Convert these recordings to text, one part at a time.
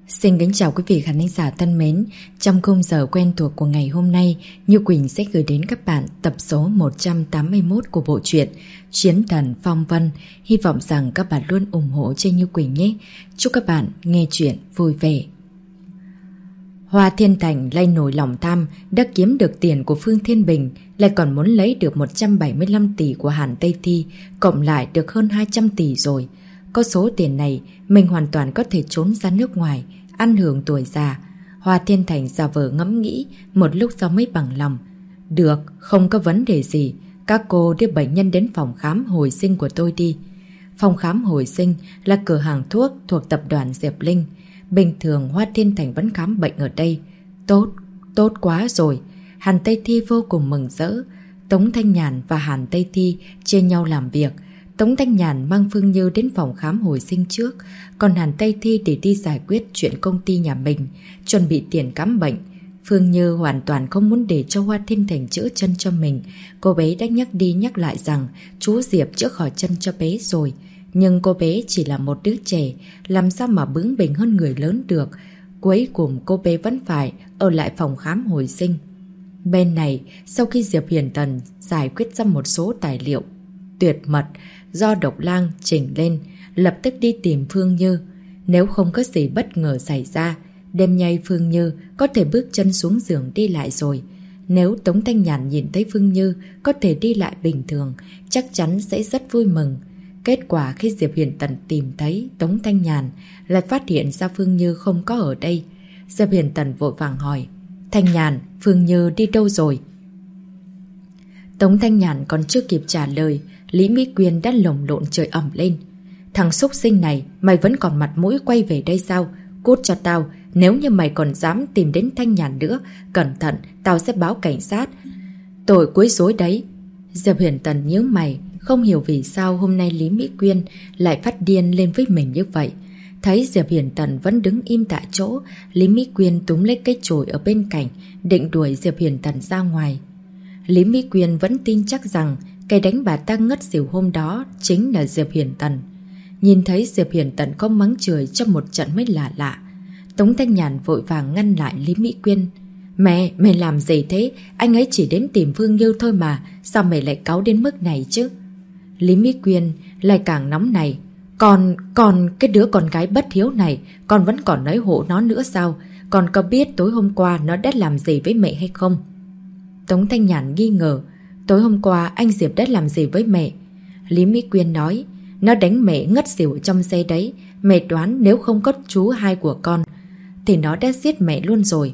Xin kính chào quý vị khán giả thân mến. Trong khung giờ quen thuộc của ngày hôm nay, Như Quỳnh sẽ gửi đến các bạn tập số 181 của bộ truyện Chiến Thần Phong Vân. Hy vọng rằng các bạn luôn ủng hộ cho Như Quỳnh nhé. Chúc các bạn nghe chuyện vui vẻ. Hoa Thiên Thành lay nổi lòng tham, đã kiếm được tiền của Phương Thiên Bình, lại còn muốn lấy được 175 tỷ của Hàn Tây Thi, cộng lại được hơn 200 tỷ rồi. Có số tiền này, mình hoàn toàn có thể trốn ra nước ngoài, ăn hưởng tuổi già. Hoa Thiên Thành giả vờ ngẫm nghĩ, một lúc sau mới bằng lòng. Được, không có vấn đề gì. Các cô đưa bệnh nhân đến phòng khám hồi sinh của tôi đi. Phòng khám hồi sinh là cửa hàng thuốc thuộc tập đoàn Diệp Linh. Bình thường Hoa Thiên Thành vẫn khám bệnh ở đây. Tốt quá rồi. Hàn Tây Thi vô cùng mừng rỡ. Tống Thanh Nhàn và Hàn Tây Thi chia nhau làm việc. Tống Thanh Nhàn mang Phương Như đến phòng khám hồi sinh trước, còn Hàn Tây Thi để đi giải quyết chuyện công ty nhà mình, chuẩn bị tiền khám bệnh. Phương Như hoàn toàn không muốn để cho Hoa Thiên Thành chữa chân cho mình. Cô bé đã nhắc đi nhắc lại rằng chú Diệp chữa khỏi chân cho bé rồi. Nhưng cô bé chỉ là một đứa trẻ, làm sao mà bướng bỉnh hơn người lớn được. Cuối cùng cô bé vẫn phải ở lại phòng khám hồi sinh. Bên này, sau khi Diệp Hiền Tần giải quyết ra một số tài liệu tuyệt mật do Độc Lang chỉnh lên, lập tức đi tìm Phương Như. Nếu không có gì bất ngờ xảy ra, đêm nay Phương Như có thể bước chân xuống giường đi lại rồi. Nếu Tống Thanh Nhàn nhìn thấy Phương Như có thể đi lại bình thường, chắc chắn sẽ rất vui mừng. Kết quả khi Diệp Hiền Tần tìm thấy Tống Thanh Nhàn, lại phát hiện ra Phương Như không có ở đây. Diệp Hiền Tần vội vàng hỏi: Thanh Nhàn, Phương Như đi đâu rồi? Tống Thanh Nhàn còn chưa kịp trả lời, Lý Mỹ Quyên đã lồng lộn trời ẩm lên. Thằng xúc sinh này, mày vẫn còn mặt mũi quay về đây sao? Cút cho tao, nếu như mày còn dám tìm đến Thanh Nhàn nữa, cẩn thận, tao sẽ báo cảnh sát. Tội quấy rối đấy. Diệp Hiền Tần nhíu mày, không hiểu vì sao hôm nay Lý Mỹ Quyên lại phát điên lên với mình như vậy. Thấy Diệp Hiền Tần vẫn đứng im tại chỗ, Lý Mỹ Quyên túm lấy cái chổi ở bên cạnh, định đuổi Diệp Hiền Tần ra ngoài. Lý Mỹ Quyên vẫn tin chắc rằng cái đánh bà ta ngất xỉu hôm đó chính là Diệp Hiền Tần. Nhìn thấy Diệp Hiền Tần có mắng chửi trong một trận mới lạ lạ. Tống Thanh Nhàn vội vàng ngăn lại Lý Mỹ Quyên. Mẹ làm gì thế? Anh ấy chỉ đến tìm Phương Như thôi mà, sao mày lại cáu đến mức này chứ? Lý Mỹ Quyên lại càng nóng này. Còn cái đứa con gái bất hiếu này, con vẫn còn nói hộ nó nữa sao? Con có biết tối hôm qua nó đã làm gì với mẹ hay không? Tống Thanh Nhàn nghi ngờ. Tối hôm qua anh Diệp đã làm gì với mẹ? Lý Mỹ Quyên nói: Nó đánh mẹ ngất xỉu trong xe đấy. Mẹ đoán nếu không có chú hai của con thì nó đã giết mẹ luôn rồi.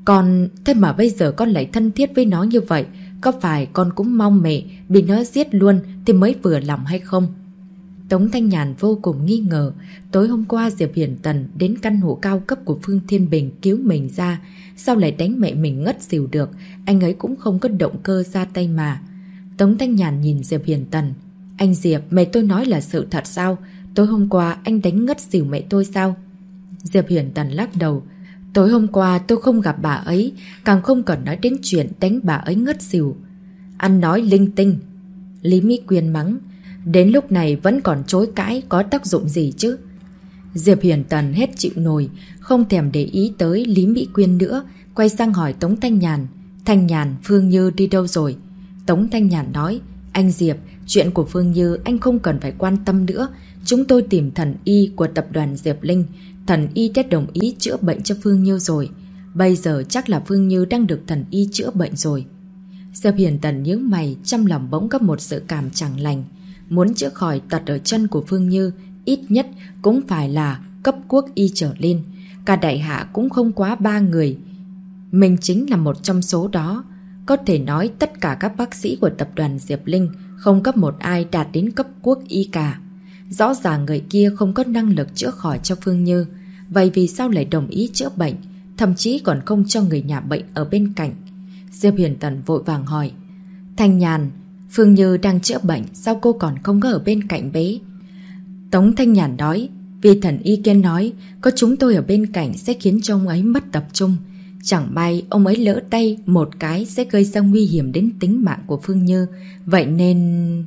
Thế mà bây giờ con lại thân thiết với nó như vậy, có phải con cũng mong mẹ bị nó giết luôn thì mới vừa lòng hay không? Tống Thanh Nhàn vô cùng nghi ngờ. Tối hôm qua Diệp Hiền Tần đến căn hộ cao cấp của Phương Thiên Bình cứu mình ra, sao lại đánh mẹ mình ngất xỉu được? Anh ấy cũng không có động cơ ra tay mà. Tống Thanh Nhàn nhìn Diệp Hiền Tần. Anh Diệp, mẹ tôi nói là sự thật sao? Tối hôm qua anh đánh ngất xỉu mẹ tôi sao? Diệp Hiền Tần lắc đầu. Tối hôm qua tôi không gặp bà ấy, càng không cần nói đến chuyện đánh bà ấy ngất xỉu. Ăn nói linh tinh. Lý Mỹ Quyên mắng. Đến lúc này vẫn còn chối cãi, có tác dụng gì chứ? Diệp Hiền Tần hết chịu nổi, không thèm để ý tới Lý Mỹ Quyên nữa, quay sang hỏi Tống Thanh Nhàn. Thanh Nhàn, Phương Như đi đâu rồi? Tống Thanh Nhàn nói: Anh Diệp, chuyện của Phương Như anh không cần phải quan tâm nữa. Chúng tôi tìm thần y của tập đoàn Diệp Linh. Thần y đã đồng ý chữa bệnh cho Phương Như rồi. Bây giờ chắc là Phương Như đang được thần y chữa bệnh rồi. Diệp Hiền Tần nhớ mày, trong lòng bỗng có một sự cảm chẳng lành. Muốn chữa khỏi tật ở chân của Phương Như, ít nhất cũng phải là cấp quốc y trở lên. Cả đại hạ cũng không quá 3 người. Mình chính là một trong số đó. Có thể nói tất cả các bác sĩ của tập đoàn Diệp Linh không có một ai đạt đến cấp quốc y cả. Rõ ràng người kia không có năng lực chữa khỏi cho Phương Như. Vậy vì sao lại đồng ý chữa bệnh, thậm chí còn không cho người nhà bệnh ở bên cạnh? Diệp Hiền Tần vội vàng hỏi: Thanh Nhàn, Phương Như đang chữa bệnh, sao cô còn không có ở bên cạnh bé? Tống Thanh Nhàn nói: Vì thần y kia nói có chúng tôi ở bên cạnh sẽ khiến cho ông ấy mất tập trung. Chẳng may ông ấy lỡ tay một cái sẽ gây ra nguy hiểm đến tính mạng của Phương Như. Vậy nên...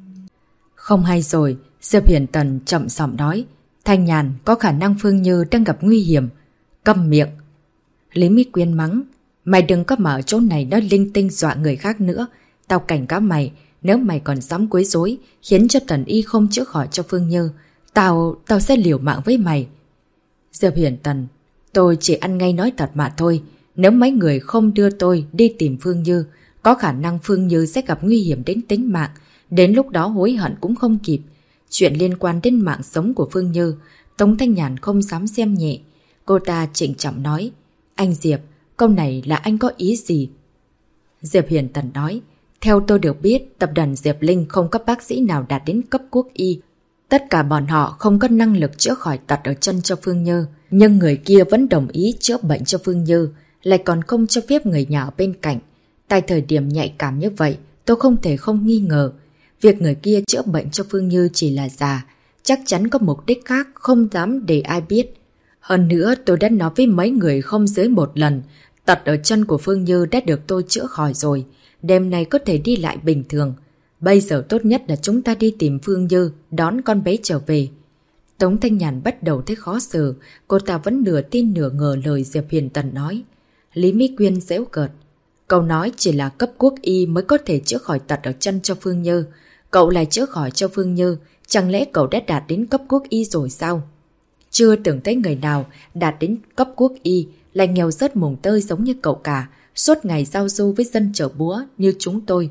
Không hay rồi. Diệp Hiền Tần chậm giọng nói: Thanh Nhàn, có khả năng Phương Như đang gặp nguy hiểm. Câm miệng! Lý Mỹ Quyên mắng. Mày đừng có mở chỗ này nói linh tinh dọa người khác nữa. Tao cảnh cáo mày, nếu mày còn dám quấy rối khiến cho Tần Y không chữa khỏi cho Phương Như, Tao sẽ liều mạng với mày. Diệp Huyền Tần, tôi chỉ ăn ngay nói thật mà thôi. Nếu mấy người không đưa tôi đi tìm Phương Như, có khả năng Phương Như sẽ gặp nguy hiểm đến tính mạng. Đến lúc đó hối hận cũng không kịp. Chuyện liên quan đến mạng sống của Phương Như, Tống Thanh Nhàn không dám xem nhẹ. Cô ta trịnh trọng nói. Anh Diệp, câu này là anh có ý gì? Diệp Huyền Tần nói. Theo tôi được biết, tập đoàn Diệp Linh không có bác sĩ nào đạt đến cấp quốc y. Tất cả bọn họ không có năng lực chữa khỏi tật ở chân cho Phương Như. Nhưng người kia vẫn đồng ý chữa bệnh cho Phương Như, lại còn không cho phép người nhà ở bên cạnh. Tại thời điểm nhạy cảm như vậy, tôi không thể không nghi ngờ. Việc người kia chữa bệnh cho Phương Như chỉ là giả, chắc chắn có mục đích khác, không dám để ai biết. Hơn nữa tôi đã nói với mấy người không dưới một lần, tật ở chân của Phương Như đã được tôi chữa khỏi rồi, đêm nay có thể đi lại bình thường. Bây giờ tốt nhất là chúng ta đi tìm Phương Như, đón con bé trở về. Tống Thanh Nhàn bắt đầu thấy khó xử, cô ta vẫn nửa tin nửa ngờ lời Diệp Huyền Tần nói. Lý Mỹ Quyên giễu cợt. Cậu nói chỉ là cấp quốc y mới có thể chữa khỏi tật ở chân cho Phương Như. Cậu lại chữa khỏi cho Phương Như, chẳng lẽ cậu đã đạt đến cấp quốc y rồi sao? Chưa từng thấy người nào đạt đến cấp quốc y lại nghèo rớt mùng tơi giống như cậu cả, suốt ngày giao du với dân chợ búa như chúng tôi.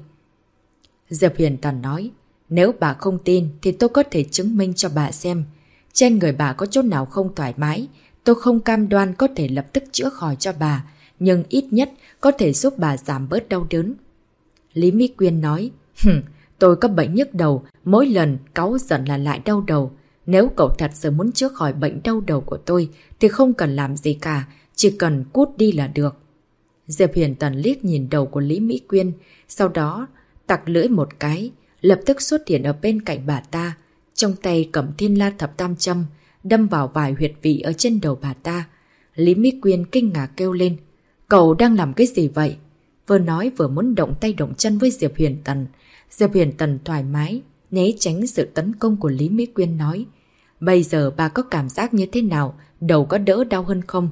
Diệp Huyền Tần nói, nếu bà không tin thì tôi có thể chứng minh cho bà xem. Trên người bà có chỗ nào không thoải mái, tôi không cam đoan có thể lập tức chữa khỏi cho bà, nhưng ít nhất có thể giúp bà giảm bớt đau đớn. Lý Mỹ Quyên nói, tôi có bệnh nhức đầu, mỗi lần cáu giận là lại đau đầu. Nếu cậu thật sự muốn chữa khỏi bệnh đau đầu của tôi thì không cần làm gì cả, chỉ cần cút đi là được. Diệp Huyền Tần liếc nhìn đầu của Lý Mỹ Quyên, sau đó tặc lưỡi một cái, lập tức xuất hiện ở bên cạnh bà ta, trong tay cầm Thiên La Thập Tam Châm, đâm vào vài huyệt vị ở trên đầu bà ta. Lý Mỹ Quyên kinh ngạc kêu lên, cậu đang làm cái gì vậy? Vừa nói vừa muốn động tay động chân với Diệp Huyền Tần. Diệp Huyền Tần thoải mái, né tránh sự tấn công của Lý Mỹ Quyên nói, bây giờ bà có cảm giác như thế nào, đầu có đỡ đau hơn không?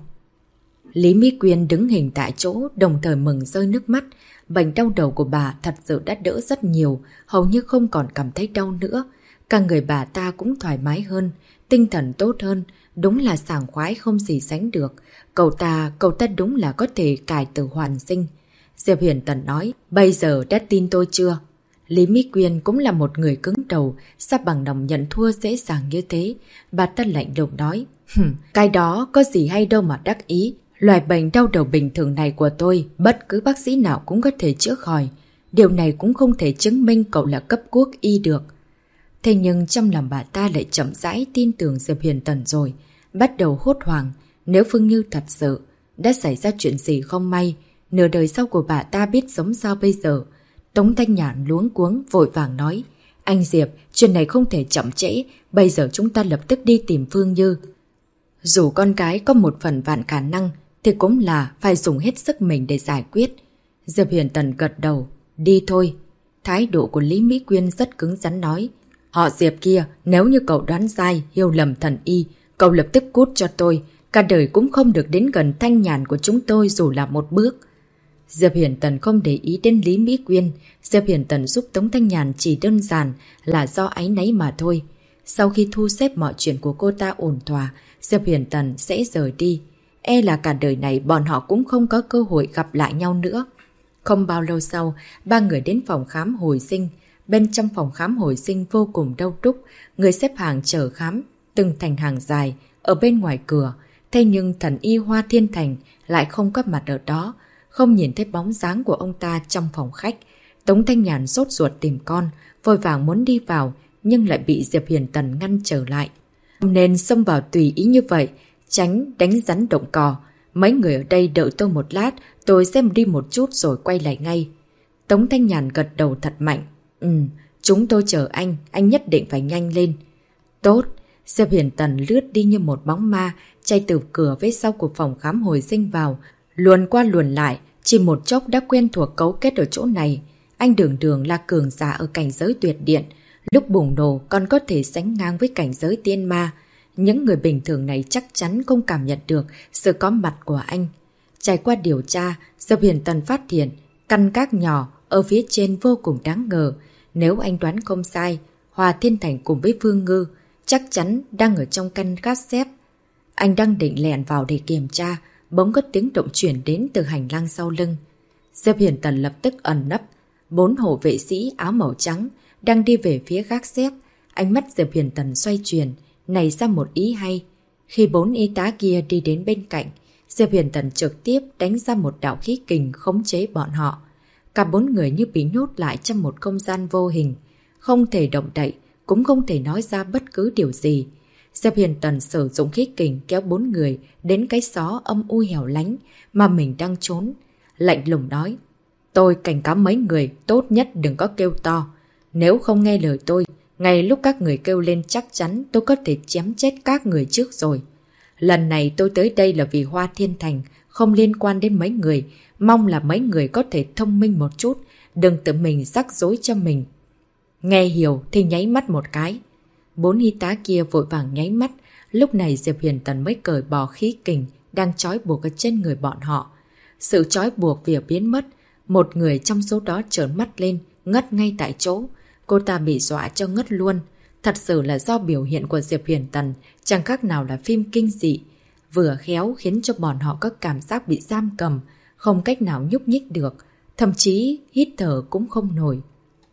Lý Mỹ Quyên đứng hình tại chỗ, đồng thời mừng rơi nước mắt. Bệnh đau đầu của bà thật sự đã đỡ rất nhiều, hầu như không còn cảm thấy đau nữa. Cả người bà ta cũng thoải mái hơn, tinh thần tốt hơn, đúng là sảng khoái không gì sánh được. Cậu ta đúng là có thể cải tử hoàn sinh. Diệp Huyền Tần nói, bây giờ đã tin tôi chưa? Lý Mỹ Quyên cũng là một người cứng đầu, sao bằng lòng nhận thua dễ dàng như thế? Bà ta lạnh lùng nói, cái đó có gì hay đâu mà đắc ý. Loại bệnh đau đầu bình thường này của tôi, bất cứ bác sĩ nào cũng có thể chữa khỏi. Điều này cũng không thể chứng minh cậu là cấp quốc y được. Thế nhưng trong lòng bà ta lại chậm rãi tin tưởng Diệp Huyền Tần rồi, bắt đầu hốt hoảng. Nếu Phương Như thật sự đã xảy ra chuyện gì không may, nửa đời sau của bà ta biết sống sao bây giờ. Tống Thanh Nhàn luống cuống vội vàng nói, anh Diệp, chuyện này không thể chậm trễ, bây giờ chúng ta lập tức đi tìm Phương Như. Dù con gái có một phần vạn khả năng, thì cũng là phải dùng hết sức mình để giải quyết. Diệp Huyền Tần gật đầu, đi thôi. Thái độ của Lý Mỹ Quyên rất cứng rắn nói, họ Diệp kia, nếu như cậu đoán sai, hiểu lầm thần y, cậu lập tức cút cho tôi, cả đời cũng không được đến gần Thanh Nhàn của chúng tôi dù là một bước. Diệp Huyền Tần không để ý đến Lý Mỹ Quyên, Diệp Huyền Tần giúp Tống Thanh Nhàn chỉ đơn giản là do áy náy mà thôi. Sau khi thu xếp mọi chuyện của cô ta ổn thỏa, Diệp Huyền Tần sẽ rời đi. E là cả đời này bọn họ cũng không có cơ hội gặp lại nhau nữa. Không bao lâu sau, ba người đến phòng khám hồi sinh. Bên trong phòng khám hồi sinh vô cùng đông đúc, người xếp hàng chờ khám, từng thành hàng dài, ở bên ngoài cửa. Thế nhưng thần y Hoa Thiên Thành lại không có mặt ở đó, không nhìn thấy bóng dáng của ông ta trong phòng khách. Tống Thanh Nhàn sốt ruột tìm con, vội vàng muốn đi vào, nhưng lại bị Diệp Huyền Tần ngăn trở lại. Nên xông vào tùy ý như vậy, tránh đánh rắn động cò. Mấy người ở đây đợi tôi một lát, tôi sẽ đi một chút rồi quay lại ngay. Tống Thanh Nhàn gật đầu thật mạnh. Chúng tôi chờ anh nhất định phải nhanh lên. Tốt. Diệp Huyền Tần lướt đi như một bóng ma, chạy từ cửa phía sau của phòng khám hồi sinh vào, luồn qua luồn lại, chỉ một chốc đã quen thuộc cấu kết ở chỗ này. Anh Đường Đường là cường giả ở cảnh giới tuyệt điện, lúc bùng nổ còn có thể sánh ngang với cảnh giới tiên ma. những người bình thường này chắc chắn không cảm nhận được sự có mặt của anh. Trải qua điều tra, Diệp Huyền Tần phát hiện căn gác nhỏ ở phía trên vô cùng đáng ngờ. Nếu anh đoán không sai, Hoa Thiên Thành cùng với Phương Ngư chắc chắn đang ở trong căn gác xếp. Anh đang định lẻn vào để kiểm tra, bỗng có tiếng động chuyển đến từ hành lang sau lưng. Diệp Huyền Tần lập tức ẩn nấp. 4 hộ vệ sĩ áo màu trắng đang đi về phía gác xếp. Ánh mắt Diệp Huyền Tần xoay chuyển, nảy ra một ý hay. Khi 4 y tá kia đi đến bên cạnh, Diệp Huyền Tần trực tiếp đánh ra một đạo khí kình khống chế bọn họ. Cả 4 người như bị nhốt lại trong một không gian vô hình, không thể động đậy, cũng không thể nói ra bất cứ điều gì. Diệp Huyền Tần sử dụng khí kình kéo 4 người đến cái xó âm u hẻo lánh mà mình đang trốn. Lạnh lùng nói, tôi cảnh cáo mấy người tốt nhất đừng có kêu to. Nếu không nghe lời tôi, ngay lúc các người kêu lên chắc chắn tôi có thể chém chết các người trước rồi. Lần này tôi tới đây là vì Hoa Thiên Thành, không liên quan đến mấy người. Mong là mấy người có thể thông minh một chút, đừng tự mình rắc rối cho mình. Nghe hiểu thì nháy mắt một cái. 4 y tá kia vội vàng nháy mắt. Lúc này Diệp Huyền Tần mới cởi bỏ khí kình đang trói buộc ở trên người bọn họ. Sự trói buộc vừa biến mất, một người trong số đó trợn mắt lên, ngất ngay tại chỗ. Cô ta bị dọa cho ngất luôn. Thật sự là do biểu hiện của Diệp Huyền Tần chẳng khác nào là phim kinh dị. Vừa khéo khiến cho bọn họ có cảm giác bị giam cầm, không cách nào nhúc nhích được, thậm chí hít thở cũng không nổi.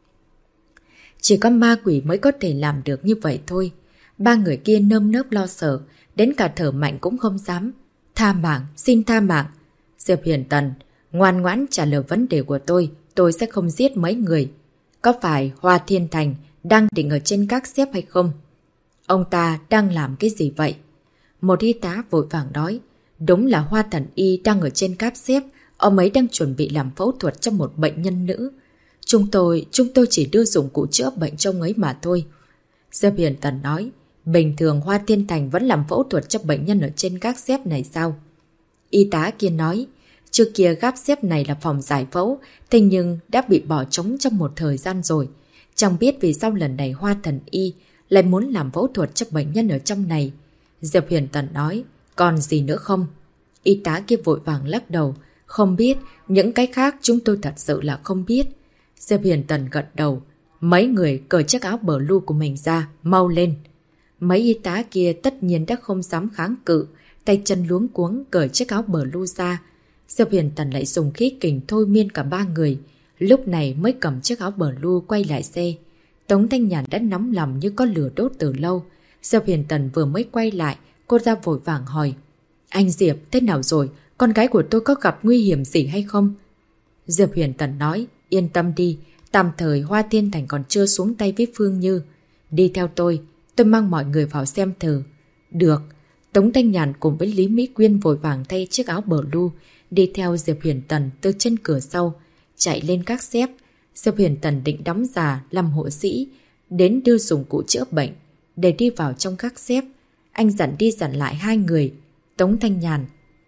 Chỉ có ma quỷ mới có thể làm được như vậy thôi. 3 người kia nơm nớp lo sợ, đến cả thở mạnh cũng không dám. Tha mạng, xin tha mạng. Diệp Huyền Tần, ngoan ngoãn trả lời vấn đề của tôi sẽ không giết mấy người. Có phải Hoa Thiên Thành đang định ở trên các xếp hay không? Ông ta đang làm cái gì vậy? Một y tá vội vàng nói, đúng là Hoa Thần Y đang ở trên cáp xếp, ông ấy đang chuẩn bị làm phẫu thuật cho một bệnh nhân nữ. Chúng tôi chỉ đưa dụng cụ chữa bệnh cho ông ấy mà thôi. Diệp Huyền Tần nói, bình thường Hoa Thiên Thành vẫn làm phẫu thuật cho bệnh nhân ở trên các xếp này sao? Y tá kia nói, trước kia gác xếp này là phòng giải phẫu, thế nhưng đã bị bỏ trống trong một thời gian rồi. Chẳng biết vì sao lần này Hoa Thần Y lại muốn làm phẫu thuật cho bệnh nhân ở trong này. Diệp Huyền Tần nói, còn gì nữa không? Y tá kia vội vàng lắc đầu, không biết, những cái khác chúng tôi thật sự là không biết. Diệp Huyền Tần gật đầu, mấy người cởi chiếc áo blue của mình ra, mau lên. Mấy y tá kia tất nhiên đã không dám kháng cự, tay chân luống cuống cởi chiếc áo blue ra. Diệp Huyền Tần lại dùng khí kình thôi miên cả 3 người, lúc này mới cầm chiếc áo blue quay lại xe. Tống Thanh Nhàn đã nóng lòng như có lửa đốt từ lâu. Diệp Huyền Tần vừa mới quay lại, cô ta vội vàng hỏi, anh Diệp, thế nào rồi? Con gái của tôi có gặp nguy hiểm gì hay không? Diệp Huyền Tần nói, yên tâm đi, tạm thời Hoa Thiên Thành còn chưa xuống tay với Phương Như. Đi theo tôi mang mọi người vào xem thử. Được. Tống Thanh Nhàn cùng với Lý Mỹ Quyên vội vàng thay chiếc áo blue, đi theo Diệp Huyền Tần từ trên cửa sau, chạy lên các xếp. Diệp Huyền Tần định đóng giả làm hộ sĩ, đến đưa dụng cụ chữa bệnh, để đi vào trong các xếp. Anh dặn đi dặn lại 2 người. Tống Thanh Nhàn,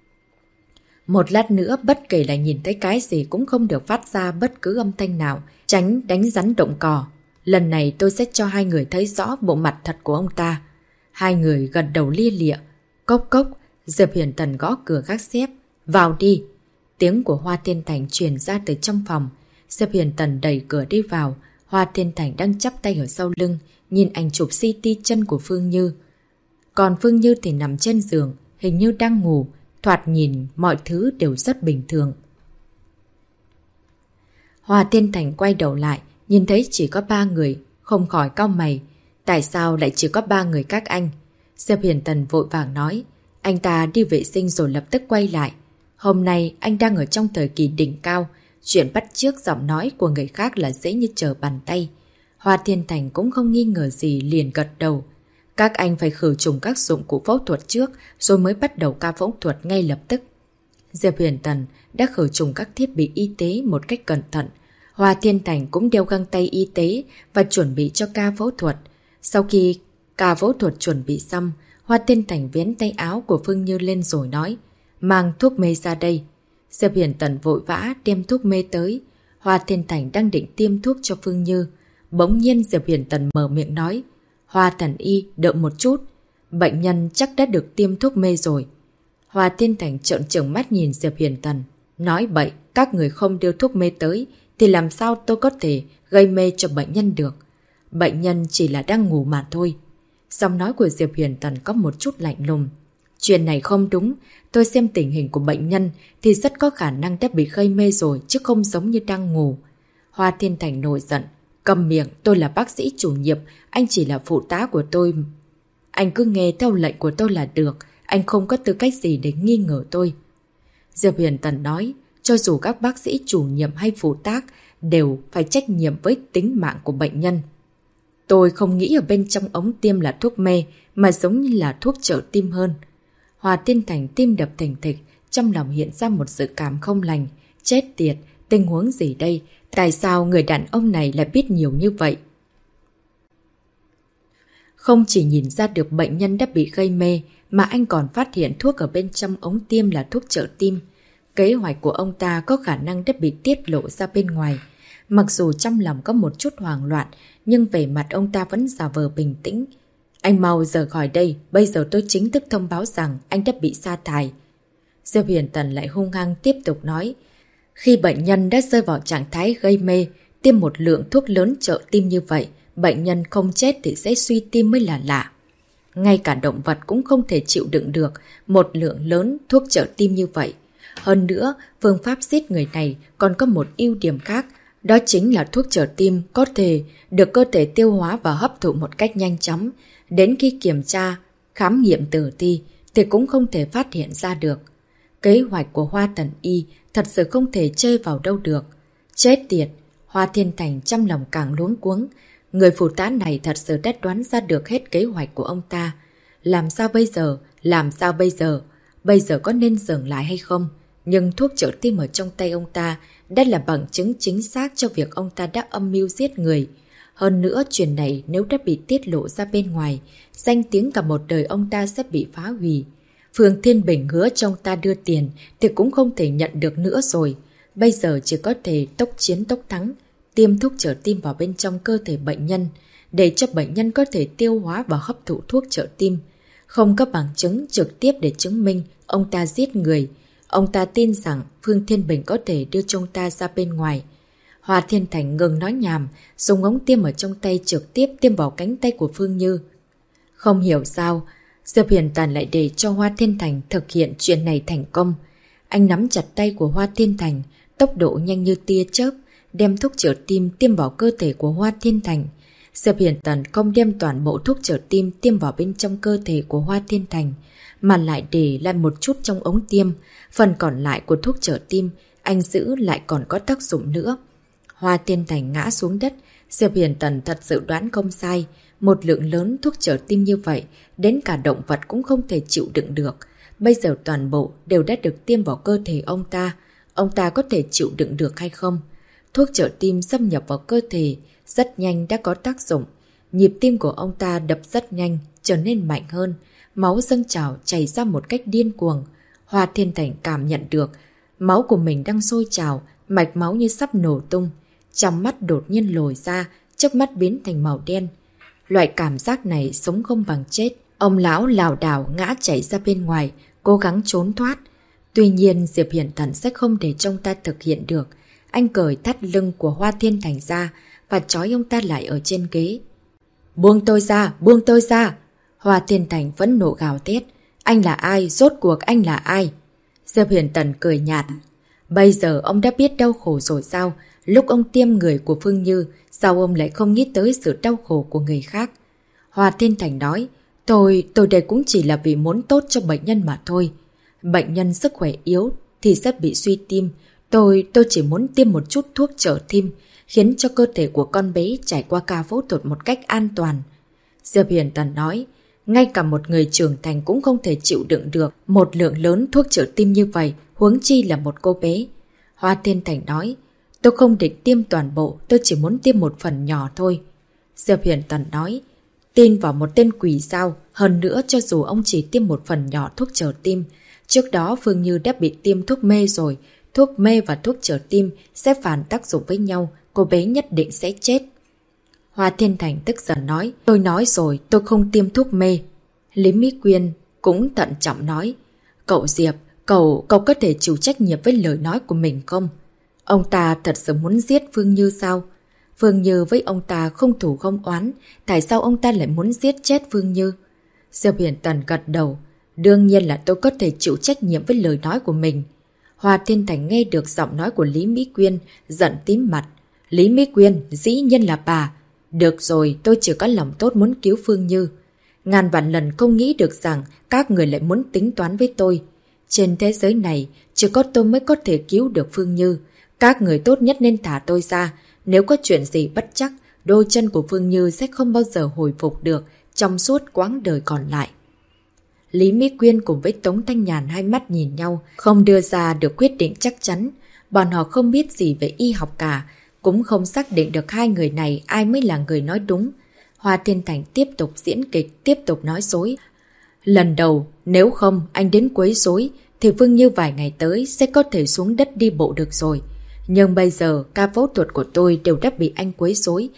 một lát nữa bất kể là nhìn thấy cái gì cũng không được phát ra bất cứ âm thanh nào, tránh đánh rắn động cỏ. Lần này tôi sẽ cho 2 người thấy rõ bộ mặt thật của ông ta. 2 người gật đầu lia lịa. Cốc cốc, Diệp Huyền Tần gõ cửa các xếp. Vào đi. Tiếng của Hoa Thiên Thành truyền ra từ trong phòng. Diệp Huyền Tần đẩy cửa đi vào. Hoa Thiên Thành đang chắp tay ở sau lưng, nhìn ảnh chụp CT chân của Phương Như. Còn Phương Như thì nằm trên giường, hình như đang ngủ, thoạt nhìn mọi thứ đều rất bình thường. Hoa Thiên Thành quay đầu lại, nhìn thấy chỉ có 3 người, không khỏi cau mày. Tại sao lại chỉ có 3 người các anh? Diệp Huyền Tần vội vàng nói. Anh ta đi vệ sinh rồi lập tức quay lại. Hôm nay anh đang ở trong thời kỳ đỉnh cao, chuyện bắt chước giọng nói của người khác là dễ như trở bàn tay. Hoa Thiên Thành cũng không nghi ngờ gì, liền gật đầu. Các anh phải khử trùng các dụng cụ phẫu thuật trước, rồi mới bắt đầu ca phẫu thuật ngay lập tức. Diệp Huyền Tần đã khử trùng các thiết bị y tế một cách cẩn thận. Hoa Thiên Thành cũng đeo găng tay y tế và chuẩn bị cho ca phẫu thuật. Sau khi ca phẫu thuật chuẩn bị xong, Hoa Thiên Thành vén tay áo của Phương Như lên rồi nói, mang thuốc mê ra đây. Diệp Huyền Tần vội vã đem thuốc mê tới. Hoa Thiên Thành đang định tiêm thuốc cho Phương Như. Bỗng nhiên Diệp Huyền Tần mở miệng nói, Hoa Thần Y, đợi một chút. Bệnh nhân chắc đã được tiêm thuốc mê rồi. Hoa Thiên Thành trợn trừng mắt nhìn Diệp Hiền Tần. Nói bậy, các người không đưa thuốc mê tới thì làm sao tôi có thể gây mê cho bệnh nhân được. Bệnh nhân chỉ là đang ngủ mà thôi. Giọng nói của Diệp Hiền Tần có một chút lạnh lùng. Chuyện này không đúng, tôi xem tình hình của bệnh nhân thì rất có khả năng đã bị gây mê rồi chứ không giống như đang ngủ. Hoa Thiên Thành nổi giận. Cầm miệng, tôi là bác sĩ chủ nhiệm, anh chỉ là phụ tá của tôi. Anh cứ nghe theo lệnh của tôi là được, anh không có tư cách gì để nghi ngờ tôi. Diệp Hiền Tần nói, cho dù các bác sĩ chủ nhiệm hay phụ tác đều phải trách nhiệm với tính mạng của bệnh nhân. Tôi không nghĩ ở bên trong ống tiêm là thuốc mê, mà giống như là thuốc trợ tim hơn. Hoa Thiên Thành tim đập thình thịch, trong lòng hiện ra một sự cảm không lành. Chết tiệt, tình huống gì đây? Tại sao người đàn ông này lại biết nhiều như vậy? Không chỉ nhìn ra được bệnh nhân đã bị gây mê, mà anh còn phát hiện thuốc ở bên trong ống tiêm là thuốc trợ tim. Kế hoạch của ông ta có khả năng đã bị tiết lộ ra bên ngoài. Mặc dù trong lòng có một chút hoảng loạn, nhưng về mặt ông ta vẫn giả vờ bình tĩnh. Anh mau rời khỏi đây, bây giờ tôi chính thức thông báo rằng anh đã bị sa thải. Diệp Hiền Tần lại hung hăng tiếp tục nói. Khi bệnh nhân đã rơi vào trạng thái gây mê, tiêm một lượng thuốc lớn trợ tim như vậy, bệnh nhân không chết thì sẽ suy tim mới là lạ. Ngay cả động vật cũng không thể chịu đựng được một lượng lớn thuốc trợ tim như vậy. Hơn nữa, phương pháp giết người này còn có một ưu điểm khác, đó chính là thuốc trợ tim có thể được cơ thể tiêu hóa và hấp thụ một cách nhanh chóng. Đến khi kiểm tra, khám nghiệm tử thi thì cũng không thể phát hiện ra được. Kế hoạch của Hoa Tần Y thật sự không thể chơi vào đâu được. Chết tiệt, Hoa Thiên Thành trong lòng càng luống cuống. Người phụ tá này thật sự đã đoán ra được hết kế hoạch của ông ta. Làm sao bây giờ? Làm sao bây giờ? Bây giờ có nên dừng lại hay không? Nhưng thuốc trợ tim ở trong tay ông ta đã là bằng chứng chính xác cho việc ông ta đã âm mưu giết người. Hơn nữa, chuyện này nếu đã bị tiết lộ ra bên ngoài, danh tiếng cả một đời ông ta sẽ bị phá hủy. Phương Thiên Bình hứa cho ông ta đưa tiền thì cũng không thể nhận được nữa rồi. Bây giờ chỉ có thể tốc chiến tốc thắng, tiêm thuốc trợ tim vào bên trong cơ thể bệnh nhân, để cho bệnh nhân có thể tiêu hóa và hấp thụ thuốc trợ tim. Không có bằng chứng trực tiếp để chứng minh ông ta giết người. Ông ta tin rằng Phương Thiên Bình có thể đưa cho ông ta ra bên ngoài. Hoa Thiên Thành ngừng nói nhảm, dùng ống tiêm ở trong tay trực tiếp tiêm vào cánh tay của Phương Như. Không hiểu sao, Diệp Hiền Tần lại để cho Hoa Thiên Thành thực hiện chuyện này thành công. Anh nắm chặt tay của Hoa Thiên Thành, tốc độ nhanh như tia chớp, đem thuốc trợ tim tiêm vào cơ thể của Hoa Thiên Thành. Diệp Hiền Tần không đem toàn bộ thuốc trợ tim tiêm vào bên trong cơ thể của Hoa Thiên Thành, mà lại để lại một chút trong ống tiêm. Phần còn lại của thuốc trợ tim anh giữ lại còn có tác dụng nữa. Hoa Thiên Thành ngã xuống đất. Diệp Hiền Tần thật sự đoán không sai. Một lượng lớn thuốc trợ tim như vậy, đến cả động vật cũng không thể chịu đựng được. Bây giờ toàn bộ đều đã được tiêm vào cơ thể ông ta. Ông ta có thể chịu đựng được hay không? Thuốc trợ tim xâm nhập vào cơ thể rất nhanh đã có tác dụng. Nhịp tim của ông ta đập rất nhanh, trở nên mạnh hơn. Máu dâng trào chảy ra một cách điên cuồng. Hoa Thiên Thành cảm nhận được máu của mình đang sôi trào, mạch máu như sắp nổ tung. Trong mắt đột nhiên lồi ra, trước mắt biến thành màu đen. Loại cảm giác này sống không bằng chết. Ông lão lảo đảo ngã chảy ra bên ngoài, cố gắng trốn thoát. Tuy nhiên Diệp Hiền Tần sẽ không để cho ông ta thực hiện được. Anh cởi thắt lưng của Hoa Thiên Thành ra và trói ông ta lại ở trên ghế. Buông tôi ra, buông tôi ra! Hoa Thiên Thành vẫn nộ gào thét. Anh là ai? Rốt cuộc anh là ai? Diệp Hiền Tần cười nhạt. Bây giờ ông đã biết đau khổ rồi sao? Lúc ông tiêm người của Phương Như, sao ông lại không nghĩ tới sự đau khổ của người khác? Hoa Thiên Thành nói, tôi đây cũng chỉ là vì muốn tốt cho bệnh nhân mà thôi. Bệnh nhân sức khỏe yếu thì sẽ bị suy tim. Tôi chỉ muốn tiêm một chút thuốc trợ tim, khiến cho cơ thể của con bé trải qua ca phẫu thuật một cách an toàn. Diệp Hiền Tần nói, ngay cả một người trưởng thành cũng không thể chịu đựng được một lượng lớn thuốc trợ tim như vậy, huống chi là một cô bé. Hoa Thiên Thành nói, tôi không định tiêm toàn bộ, tôi chỉ muốn tiêm một phần nhỏ thôi. Diệp Hiền Tần nói, tin vào một tên quỷ sao? Hơn nữa cho dù ông chỉ tiêm một phần nhỏ thuốc trợ tim, trước đó Phương Như đã bị tiêm thuốc mê rồi, thuốc mê và thuốc trợ tim sẽ phản tác dụng với nhau, cô bé nhất định sẽ chết. Hoa Thiên Thành tức giận nói, tôi nói rồi tôi không tiêm thuốc mê. Lý Mỹ Quyên cũng thận trọng nói, cậu Diệp, cậu có thể chịu trách nhiệm với lời nói của mình không? Ông ta thật sự muốn giết Phương Như sao? Phương Như với ông ta không thù không oán, tại sao ông ta lại muốn giết chết Phương Như? Diệp Hiển Tần gật đầu, đương nhiên là tôi có thể chịu trách nhiệm với lời nói của mình. Hoa Thiên Thành nghe được giọng nói của Lý Mỹ Quyên, giận tím mặt. Lý Mỹ Quyên, dĩ nhiên là bà. Được rồi, tôi chỉ có lòng tốt muốn cứu Phương Như. Ngàn vạn lần không nghĩ được rằng các người lại muốn tính toán với tôi. Trên thế giới này, chỉ có tôi mới có thể cứu được Phương Như. Các người tốt nhất nên thả tôi ra. Nếu có chuyện gì bất chắc, đôi chân của Phương Như sẽ không bao giờ hồi phục được trong suốt quãng đời còn lại. Lý Mỹ Quyên cùng với Tống Thanh Nhàn hai mắt nhìn nhau, không đưa ra được quyết định chắc chắn. Bọn họ không biết gì về y học cả, cũng không xác định được hai người này ai mới là người nói đúng. Hoa Thiên Thành tiếp tục diễn kịch, tiếp tục nói dối. Lần đầu, nếu không anh đến quấy rối thì Phương Như vài ngày tới sẽ có thể xuống đất đi bộ được rồi. Nhưng bây giờ ca phẫu thuật của tôi đều đã bị anh quấy rối.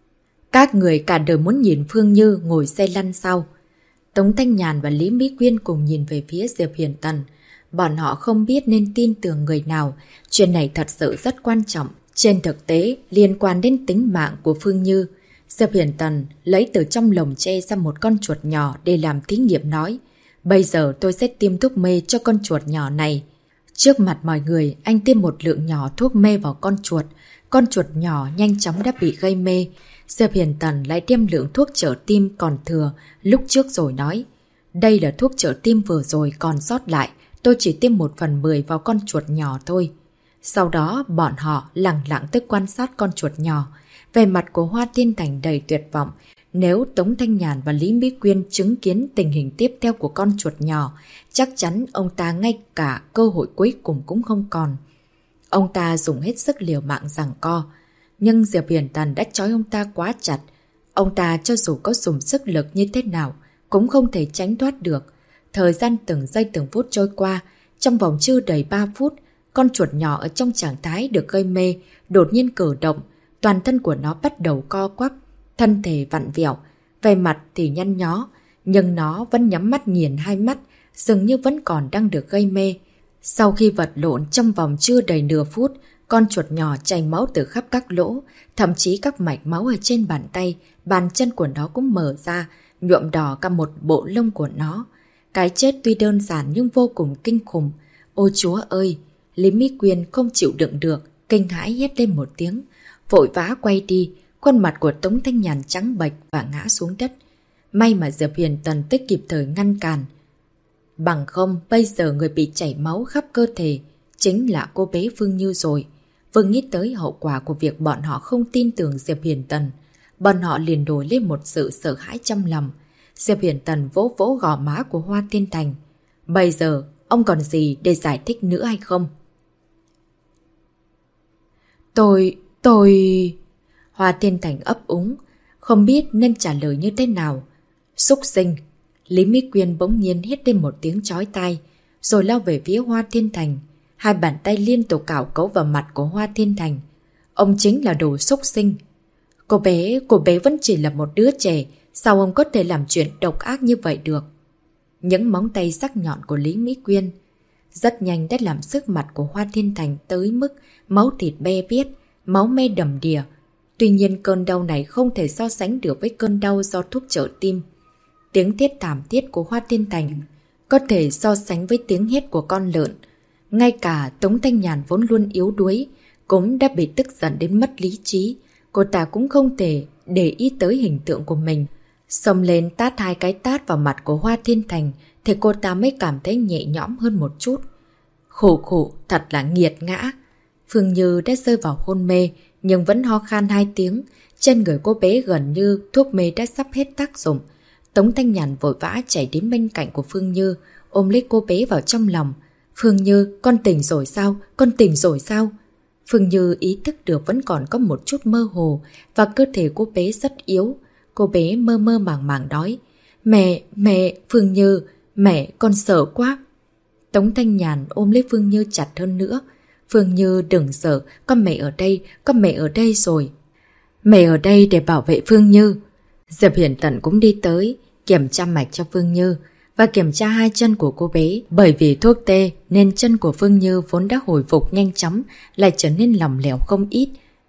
Các người cả đời muốn nhìn Phương Như ngồi xe lăn sao? Tống Thanh Nhàn và Lý Mỹ Quyên cùng nhìn về phía Diệp Hiển Tần. Bọn họ không biết nên tin tưởng người nào. Chuyện này thật sự rất quan trọng. Trên thực tế, liên quan đến tính mạng của Phương Như. Diệp Hiển Tần lấy từ trong lồng tre ra một con chuột nhỏ để làm thí nghiệm nói. Bây giờ tôi sẽ tiêm thuốc mê cho con chuột nhỏ này. Trước mặt mọi người, anh tiêm một lượng nhỏ thuốc mê vào con chuột. Con chuột nhỏ nhanh chóng đã bị gây mê. Diệp Hiển Tần lại tiêm lượng thuốc trợ tim còn thừa lúc trước rồi nói. Đây là thuốc trợ tim vừa rồi còn sót lại. Tôi chỉ tiêm 1/10 vào con chuột nhỏ thôi. Sau đó bọn họ lặng lặng tức quan sát con chuột nhỏ. Về mặt của Hoa Thiên Thành đầy tuyệt vọng. Nếu Tống Thanh Nhàn và Lý Mỹ Quyên chứng kiến tình hình tiếp theo của con chuột nhỏ, chắc chắn ông ta ngay cả cơ hội cuối cùng cũng không còn. Ông ta dùng hết sức liều mạng giằng co. Nhưng Diệp Hiển Tần đã trói ông ta quá chặt. Ông ta cho dù có dùng sức lực như thế nào, cũng không thể tránh thoát được. Thời gian từng giây từng phút trôi qua, trong vòng chưa đầy 3 phút, con chuột nhỏ ở trong trạng thái được gây mê, đột nhiên cử động, toàn thân của nó bắt đầu co quắp, thân thể vặn vẹo, vẻ mặt thì nhăn nhó, nhưng nó vẫn nhắm mắt nghiền hai mắt, dường như vẫn còn đang được gây mê. Sau khi vật lộn trong vòng chưa đầy nửa phút, con chuột nhỏ chảy máu từ khắp các lỗ, thậm chí các mạch máu ở trên bàn tay, bàn chân của nó cũng mở ra, nhuộm đỏ cả một bộ lông của nó. Cái chết tuy đơn giản nhưng vô cùng kinh khủng. Ôi Chúa ơi! Lý Mỹ Quyên không chịu đựng được, kinh hãi hét lên một tiếng, vội vã quay đi, khuôn mặt của Tống Thanh Nhàn trắng bệch và ngã xuống đất. May mà Diệp Hiển Tần tích kịp thời ngăn cản. Bằng không, bây giờ người bị chảy máu khắp cơ thể chính là cô bé Phương Như rồi. Vừa nghĩ tới hậu quả của việc bọn họ không tin tưởng Diệp Hiển Tần, bọn họ liền đổi lên một sự sợ hãi trong lòng. Diệp Hiển Tần vỗ vỗ gò má của Hoa Thiên Thành. Bây giờ, ông còn gì để giải thích nữa hay không? Tôi... Hoa Thiên Thành ấp úng, không biết nên trả lời như thế nào. Súc sinh! Lý Mỹ Quyên bỗng nhiên hét lên một tiếng chói tai, rồi lao về phía Hoa Thiên Thành. Hai bàn tay liên tục cào cấu vào mặt của Hoa Thiên Thành. Ông chính là đồ súc sinh. Cô bé vẫn chỉ là một đứa trẻ, sao ông có thể làm chuyện độc ác như vậy được? Những móng tay sắc nhọn của Lý Mỹ Quyên rất nhanh đã làm sức mặt của Hoa Thiên Thành tới mức máu thịt be biết, máu me đầm đìa. Tuy nhiên cơn đau này không thể so sánh được với cơn đau do thuốc trợ tim. Tiếng thét thảm thiết của Hoa Thiên Thành có thể so sánh với tiếng hét của con lợn. Ngay cả Tống Thanh Nhàn vốn luôn yếu đuối cũng đã bị tức giận đến mất lý trí. Cô ta cũng không thể để ý tới hình tượng của mình. Xông lên tát 2 cái tát vào mặt của Hoa Thiên Thành thì cô ta mới cảm thấy nhẹ nhõm hơn một chút. Khổ, thật là nghiệt ngã. Phương Như đã rơi vào hôn mê nhưng vẫn ho khan 2 tiếng. Trên người cô bé gần như thuốc mê đã sắp hết tác dụng. Tống Thanh Nhàn vội vã chạy đến bên cạnh của Phương Như, ôm lấy cô bé vào trong lòng. Phương Như, con tỉnh rồi sao? Con tỉnh rồi sao? Phương Như ý thức được vẫn còn có một chút mơ hồ và cơ thể cô bé rất yếu. Cô bé mơ mơ màng màng nói. Mẹ, Phương Như, mẹ, con sợ quá. Tống Thanh Nhàn ôm lấy Phương Như chặt hơn nữa. Phương Như đừng sợ, con mẹ ở đây rồi. Mẹ ở đây để bảo vệ Phương Như. Diệp Hiển Tần cũng đi tới, kiểm tra mạch cho Phương Như và kiểm tra hai chân của cô bé. Bởi vì thuốc tê nên chân của Phương Như vốn đã hồi phục nhanh chóng lại trở nên lỏng lẻo không ít.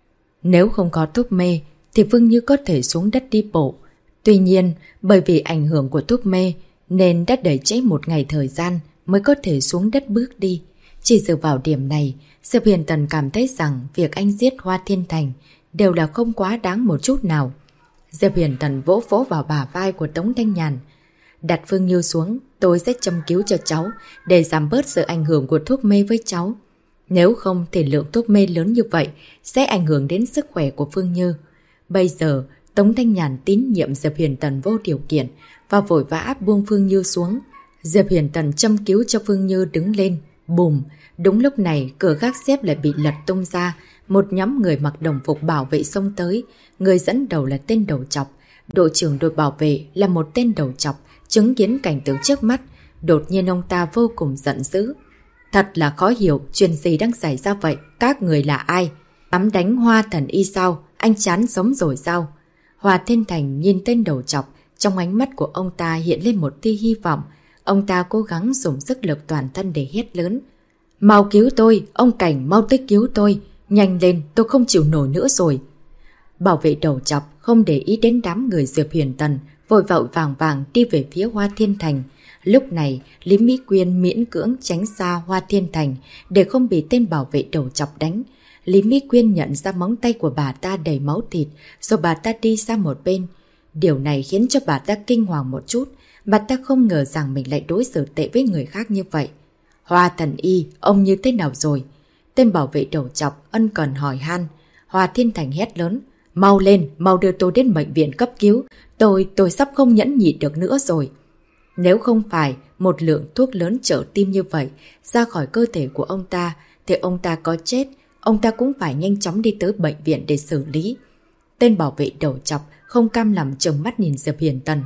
Nếu không có thuốc mê thì Phương Như có thể xuống đất đi bộ. Tuy nhiên, bởi vì ảnh hưởng của thuốc mê nên đã đẩy trễ một ngày thời gian mới có thể xuống đất bước đi. Chỉ dựa vào điểm này, Diệp Huyền Tần cảm thấy rằng việc anh giết Hoa Thiên Thành đều là không quá đáng một chút nào. Diệp Huyền Tần vỗ vỗ vào bả vai của Tống Thanh Nhàn. Đặt Phương Như xuống, tôi sẽ châm cứu cho cháu để giảm bớt sự ảnh hưởng của thuốc mê với cháu. Nếu không thì lượng thuốc mê lớn như vậy sẽ ảnh hưởng đến sức khỏe của Phương Như. Bây giờ, Tống Thanh Nhàn tín nhiệm Diệp Huyền Tần vô điều kiện và vội vã buông Phương Như xuống. Diệp Huyền Tần châm cứu cho Phương Như đứng lên. Bùm! Đúng lúc này, cửa gác xếp lại bị lật tung ra. Một nhóm người mặc đồng phục bảo vệ xông tới. Người dẫn đầu là tên đầu trọc. Đội trưởng đội bảo vệ là một tên đầu trọc. Chứng kiến cảnh tượng trước mắt, đột nhiên ông ta vô cùng giận dữ. Thật là khó hiểu chuyện gì đang xảy ra vậy. Các người là ai? Dám đánh Hoa Thần Y sao? Anh chán sống rồi sao? Hoa Thiên Thành nhìn tên đầu trọc. Trong ánh mắt của ông ta hiện lên một tia hy vọng. Ông ta cố gắng dùng sức lực toàn thân để hét lớn. Mau cứu tôi, ông Cảnh mau tới cứu tôi. Nhanh lên, tôi không chịu nổi nữa rồi. Bảo vệ đầu trọc không để ý đến đám người Diệp Huyền Tần, vội vội vàng vàng đi về phía Hoa Thiên Thành. Lúc này, Lý Mỹ Quyên miễn cưỡng tránh xa Hoa Thiên Thành để không bị tên bảo vệ đầu chọc đánh. Lý Mỹ Quyên nhận ra móng tay của bà ta đầy máu thịt, rồi bà ta đi sang một bên. Điều này khiến cho bà ta kinh hoàng một chút. Bà ta không ngờ rằng mình lại đối xử tệ với người khác như vậy. Hoa Thần Y, ông như thế nào rồi? Tên bảo vệ đầu chọc ân cần hỏi han. Hoa Thiên Thành hét lớn. Mau lên, mau đưa tôi đến bệnh viện cấp cứu. Tôi sắp không nhẫn nhịn được nữa rồi. Nếu không phải một lượng thuốc lớn trợ tim như vậy ra khỏi cơ thể của ông ta, thì ông ta có chết, ông ta cũng phải nhanh chóng đi tới bệnh viện để xử lý. Tên bảo vệ đầu chọc không cam lòng trừng mắt nhìn Diệp Huyền Tần.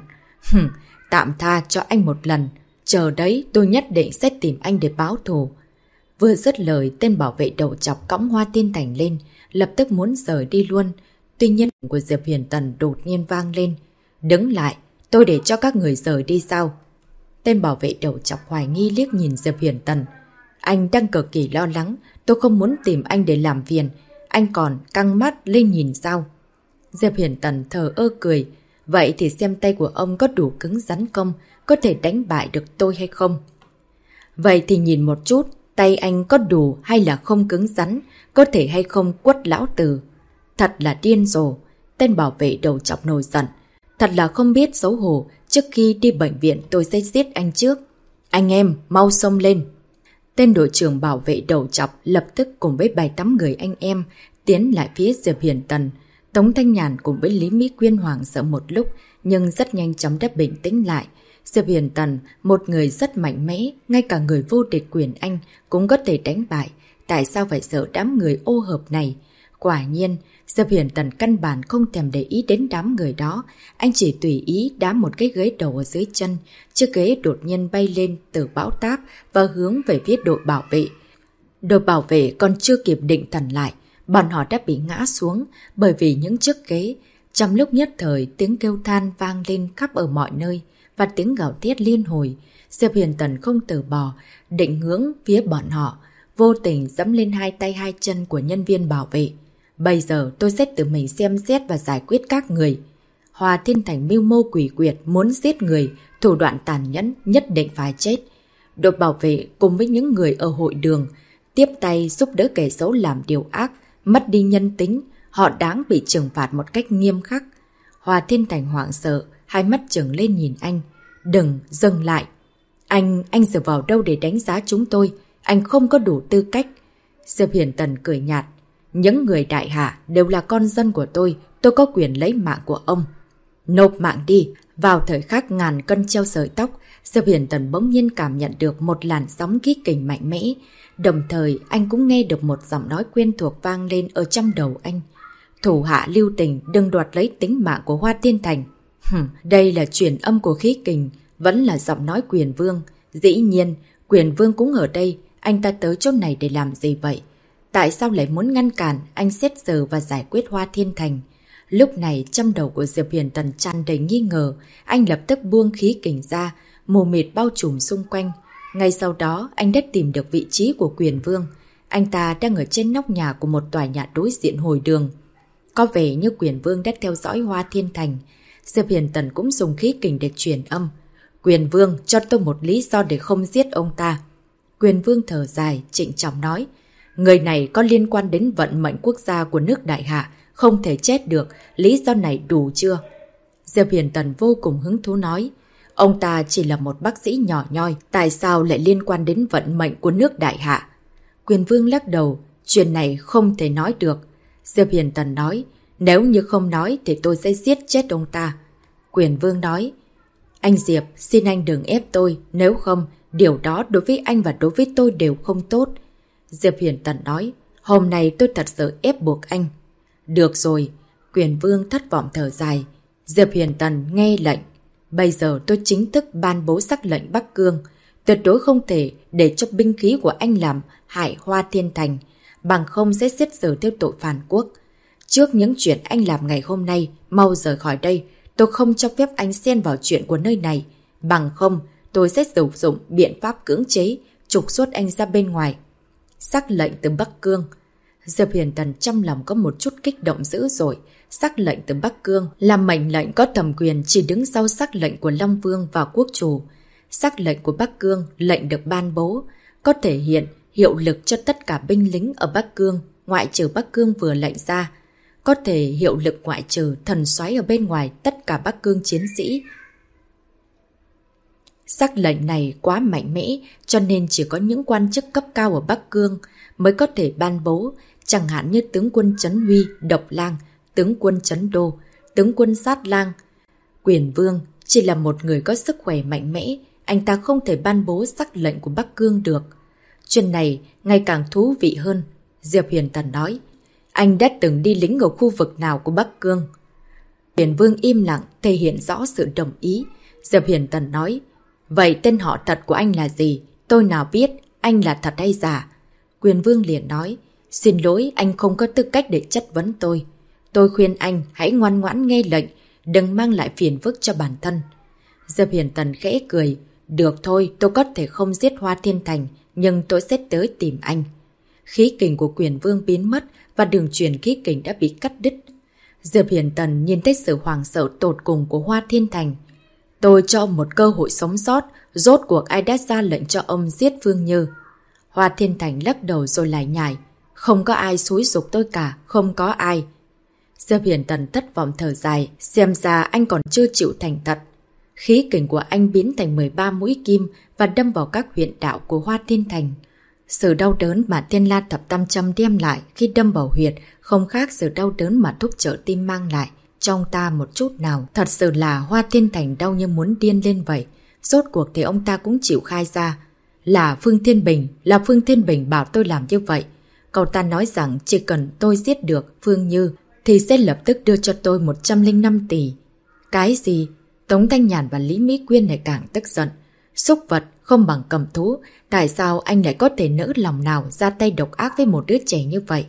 Tạm tha cho anh một lần. Chờ đấy, tôi nhất định sẽ tìm anh để báo thù. Vừa dứt lời, tên bảo vệ đầu chọc cõng Hoa Thiên Thành lên, lập tức muốn rời đi luôn. Tuy nhiên của Diệp Huyền Tần đột nhiên vang lên. Đứng lại, tôi để cho các người rời đi sao? Tên bảo vệ đầu chọc hoài nghi liếc nhìn Diệp Huyền Tần. Anh đang cực kỳ lo lắng, tôi không muốn tìm anh để làm phiền. Anh còn căng mắt lên nhìn sao? Diệp Huyền Tần thờ ơ cười. Vậy thì xem tay của ông có đủ cứng rắn không? Có thể đánh bại được tôi hay không? Vậy thì nhìn một chút, tay anh có đủ hay là không cứng rắn? Có thể hay không quất lão tử? Thật là điên rồ. Tên bảo vệ đầu chọc nổi giận. Thật là không biết xấu hổ. Trước khi đi bệnh viện tôi sẽ giết anh trước. Anh em, mau xông lên. Tên đội trưởng bảo vệ đầu chọc lập tức cùng với 7-8 người anh em tiến lại phía Diệp Huyền Tần. Tống Thanh Nhàn cùng với Lý Mỹ Quyên hoảng sợ một lúc, nhưng rất nhanh chóng đã bình tĩnh lại. Diệp Huyền Tần, một người rất mạnh mẽ, ngay cả người vô địch quyền Anh cũng có thể đánh bại. Tại sao phải sợ đám người ô hợp này? Quả nhiên, Diệp Huyền Tần căn bản không thèm để ý đến đám người đó. Anh chỉ tùy ý đá một cái ghế đầu ở dưới chân. Chiếc ghế đột nhiên bay lên từ bão táp và hướng về phía đội bảo vệ. Đội bảo vệ còn chưa kịp định thần lại, bọn họ đã bị ngã xuống bởi vì những chiếc ghế. Trong lúc nhất thời, tiếng kêu than vang lên khắp ở mọi nơi và tiếng gào thét liên hồi. Diệp Huyền Tần không từ bỏ, định hướng phía bọn họ, vô tình giẫm lên hai tay hai chân của nhân viên bảo vệ. Bây giờ tôi sẽ tự mình xem xét và giải quyết các người. Hoa Thiên Thành mưu mô quỷ quyệt muốn giết người, thủ đoạn tàn nhẫn nhất định phải chết. Đội bảo vệ cùng với những người ở hội đường tiếp tay giúp đỡ kẻ xấu làm điều ác, mất đi nhân tính, họ đáng bị trừng phạt một cách nghiêm khắc. Hoa Thiên Thành hoảng sợ, hai mắt trừng lên nhìn anh. Đừng, dừng lại. Anh dựa vào đâu để đánh giá chúng tôi? Anh không có đủ tư cách. Diệp Huyền Tần cười nhạt. Những người đại hạ đều là con dân của tôi có quyền lấy mạng của ông. Nộp mạng đi. Vào thời khắc ngàn cân treo sợi tóc, Diệp Huyền Tần bỗng nhiên cảm nhận được một làn sóng khí kình mạnh mẽ. Đồng thời anh cũng nghe được một giọng nói quen thuộc vang lên ở trong đầu anh. Thủ hạ lưu tình, đừng đoạt lấy tính mạng của Hoa Thiên Thành. Đây là truyền âm của khí kình, vẫn là giọng nói quyền vương. Dĩ nhiên, quyền vương cũng ở đây, anh ta tới chỗ này để làm gì vậy? Tại sao lại muốn ngăn cản anh xét xử và giải quyết Hoa Thiên Thành? Lúc này trong đầu của Diệp Huyền Tần tràn đầy nghi ngờ, anh lập tức buông khí kình ra, mù mịt bao trùm xung quanh. Ngay sau đó anh đã tìm được vị trí của Quyền Vương. Anh ta đang ở trên nóc nhà của một tòa nhà đối diện hồi đường. Có vẻ như Quyền Vương đã theo dõi Hoa Thiên Thành. Diệp Huyền Tần cũng dùng khí kình để truyền âm. Quyền Vương, cho tôi một lý do để không giết ông ta. Quyền Vương thở dài, trịnh trọng nói. Người này có liên quan đến vận mệnh quốc gia của nước Đại Hạ, không thể chết được, lý do này đủ chưa? Diệp Huyền Tần vô cùng hứng thú nói. Ông ta chỉ là một bác sĩ nhỏ nhoi, tại sao lại liên quan đến vận mệnh của nước Đại Hạ? Quyền Vương lắc đầu, chuyện này không thể nói được. Diệp Huyền Tần nói, nếu như không nói thì tôi sẽ giết chết ông ta. Quyền Vương nói, anh Diệp, xin anh đừng ép tôi, nếu không, điều đó đối với anh và đối với tôi đều không tốt. Diệp Huyền Tần nói, hôm nay tôi thật sự ép buộc anh. Được rồi, Quyền Vương thất vọng thở dài. Diệp Huyền Tần nghe lệnh. Bây giờ tôi chính thức ban bố sắc lệnh Bắc Cương. Tuyệt đối không thể để cho binh khí của anh làm hại Hoa Thiên Thành, bằng không sẽ xét xử theo tội phản quốc. Trước những chuyện anh làm ngày hôm nay, mau rời khỏi đây. Tôi không cho phép anh xen vào chuyện của nơi này. Bằng không, tôi sẽ sử dụng biện pháp cưỡng chế, trục xuất anh ra bên ngoài. Sắc lệnh từ Bắc Cương. Diệp Huyền Tần trong lòng có một chút kích động dữ dội. Sắc lệnh từ Bắc Cương là mệnh lệnh có thẩm quyền chỉ đứng sau sắc lệnh của Long Vương và Quốc Chủ. Sắc lệnh của Bắc Cương, lệnh được ban bố, có thể hiện hiệu lực cho tất cả binh lính ở Bắc Cương, ngoại trừ Bắc Cương vừa lệnh ra. Có thể hiệu lực ngoại trừ thần soái ở bên ngoài tất cả Bắc Cương chiến sĩ. Sắc lệnh này quá mạnh mẽ, cho nên chỉ có những quan chức cấp cao ở Bắc Cương mới có thể ban bố, chẳng hạn như tướng quân Trấn Huy, Độc Lang, tướng quân Trấn Đô, tướng quân Sát Lang. Quyền Vương chỉ là một người có sức khỏe mạnh mẽ, anh ta không thể ban bố sắc lệnh của Bắc Cương được. Chuyện này ngày càng thú vị hơn. Diệp Huyền Tần nói, anh đã từng đi lính ở khu vực nào của Bắc Cương? Quyền Vương im lặng, thể hiện rõ sự đồng ý. Diệp Huyền Tần nói, vậy tên họ thật của anh là gì? Tôi nào biết anh là thật hay giả? Quyền Vương liền nói, xin lỗi, anh không có tư cách để chất vấn tôi. Tôi khuyên anh hãy ngoan ngoãn nghe lệnh, đừng mang lại phiền phức cho bản thân. Diệp Huyền Tần khẽ cười, được thôi, tôi có thể không giết Hoa Thiên Thành, nhưng tôi sẽ tới tìm anh. Khí kình của Quyền Vương biến mất và đường truyền khí kình đã bị cắt đứt. Diệp Huyền Tần nhìn thấy sự hoảng sợ tột cùng của Hoa Thiên Thành. Tôi cho ông một cơ hội sống sót, rốt cuộc ai đã ra lệnh cho ông giết Phương Như? Hoa Thiên Thành lắc đầu rồi lại nhảy. Không có ai xúi giục tôi cả, không có ai. Diệp Huyền Tần thất vọng thở dài, xem ra anh còn chưa chịu thành thật. Khí kình của anh biến thành 13 mũi kim và đâm vào các huyệt đạo của Hoa Thiên Thành. Sự đau đớn mà Thiên La Thập Tam Châm đem lại khi đâm vào huyệt không khác sự đau đớn mà thuốc trợ tim mang lại trong ta một chút nào. Thật sự là Hoa Thiên Thành đau như muốn điên lên vậy. Rốt cuộc thì ông ta cũng chịu khai ra. Là Phương Thiên Bình bảo tôi làm như vậy. Cậu ta nói rằng chỉ cần tôi giết được Phương Như thì sẽ lập tức đưa cho tôi 105 tỷ. Cái gì? Tống Thanh Nhàn và Lý Mỹ Quyên lại càng tức giận. Súc vật không bằng cầm thú, tại sao anh lại có thể nỡ lòng nào ra tay độc ác với một đứa trẻ như vậy?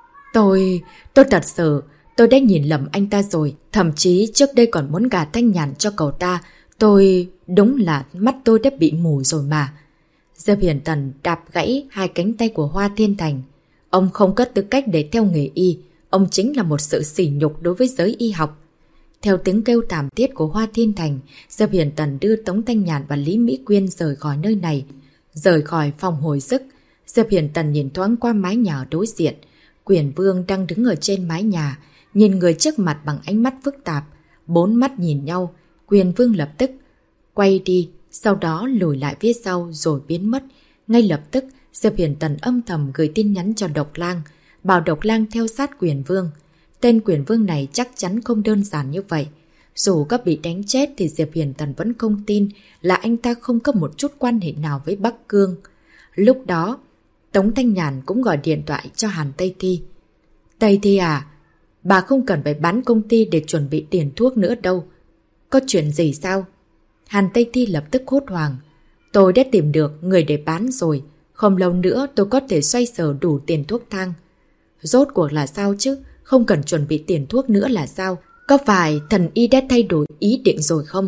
Tôi thật sự, tôi đã nhìn lầm anh ta rồi, thậm chí trước đây còn muốn gả Thanh Nhàn cho cậu ta. Đúng là mắt tôi đã bị mù rồi mà. Diệp Huyền Tần đạp gãy hai cánh tay của Hoa Thiên Thành. Ông không có tư cách để theo nghề y, ông chính là một sự sỉ nhục đối với giới y học. Theo tiếng kêu thảm thiết của Hoa Thiên Thành, Diệp Huyền Tần đưa Tống Thanh Nhàn và Lý Mỹ Quyên rời khỏi nơi này, rời khỏi phòng hồi sức. Diệp Huyền Tần nhìn thoáng qua mái nhà ở đối diện. Quyền Vương đang đứng ở trên mái nhà, nhìn người trước mặt bằng ánh mắt phức tạp. Bốn mắt nhìn nhau, Quyền Vương lập tức quay đi, sau đó lùi lại phía sau rồi biến mất. Ngay lập tức, Diệp Huyền Tần âm thầm gửi tin nhắn cho Độc Lang, bảo Độc Lang theo sát Quyền Vương. Tên Quyền Vương này chắc chắn không đơn giản như vậy. Dù có bị đánh chết thì Diệp Huyền Tần vẫn không tin là anh ta không có một chút quan hệ nào với Bắc Cương. Lúc đó, Tống Thanh Nhàn cũng gọi điện thoại cho Hàn Tây Thi. Tây Thi à, bà không cần phải bán công ty để chuẩn bị tiền thuốc nữa đâu. Có chuyện gì sao? Hàn Tây Thi lập tức hốt hoảng. Tôi đã tìm được người để bán rồi. Không lâu nữa tôi có thể xoay sở đủ tiền thuốc thang. Rốt cuộc là sao chứ? không cần chuẩn bị tiền thuốc nữa là sao? Có phải thần y đã thay đổi ý định rồi không?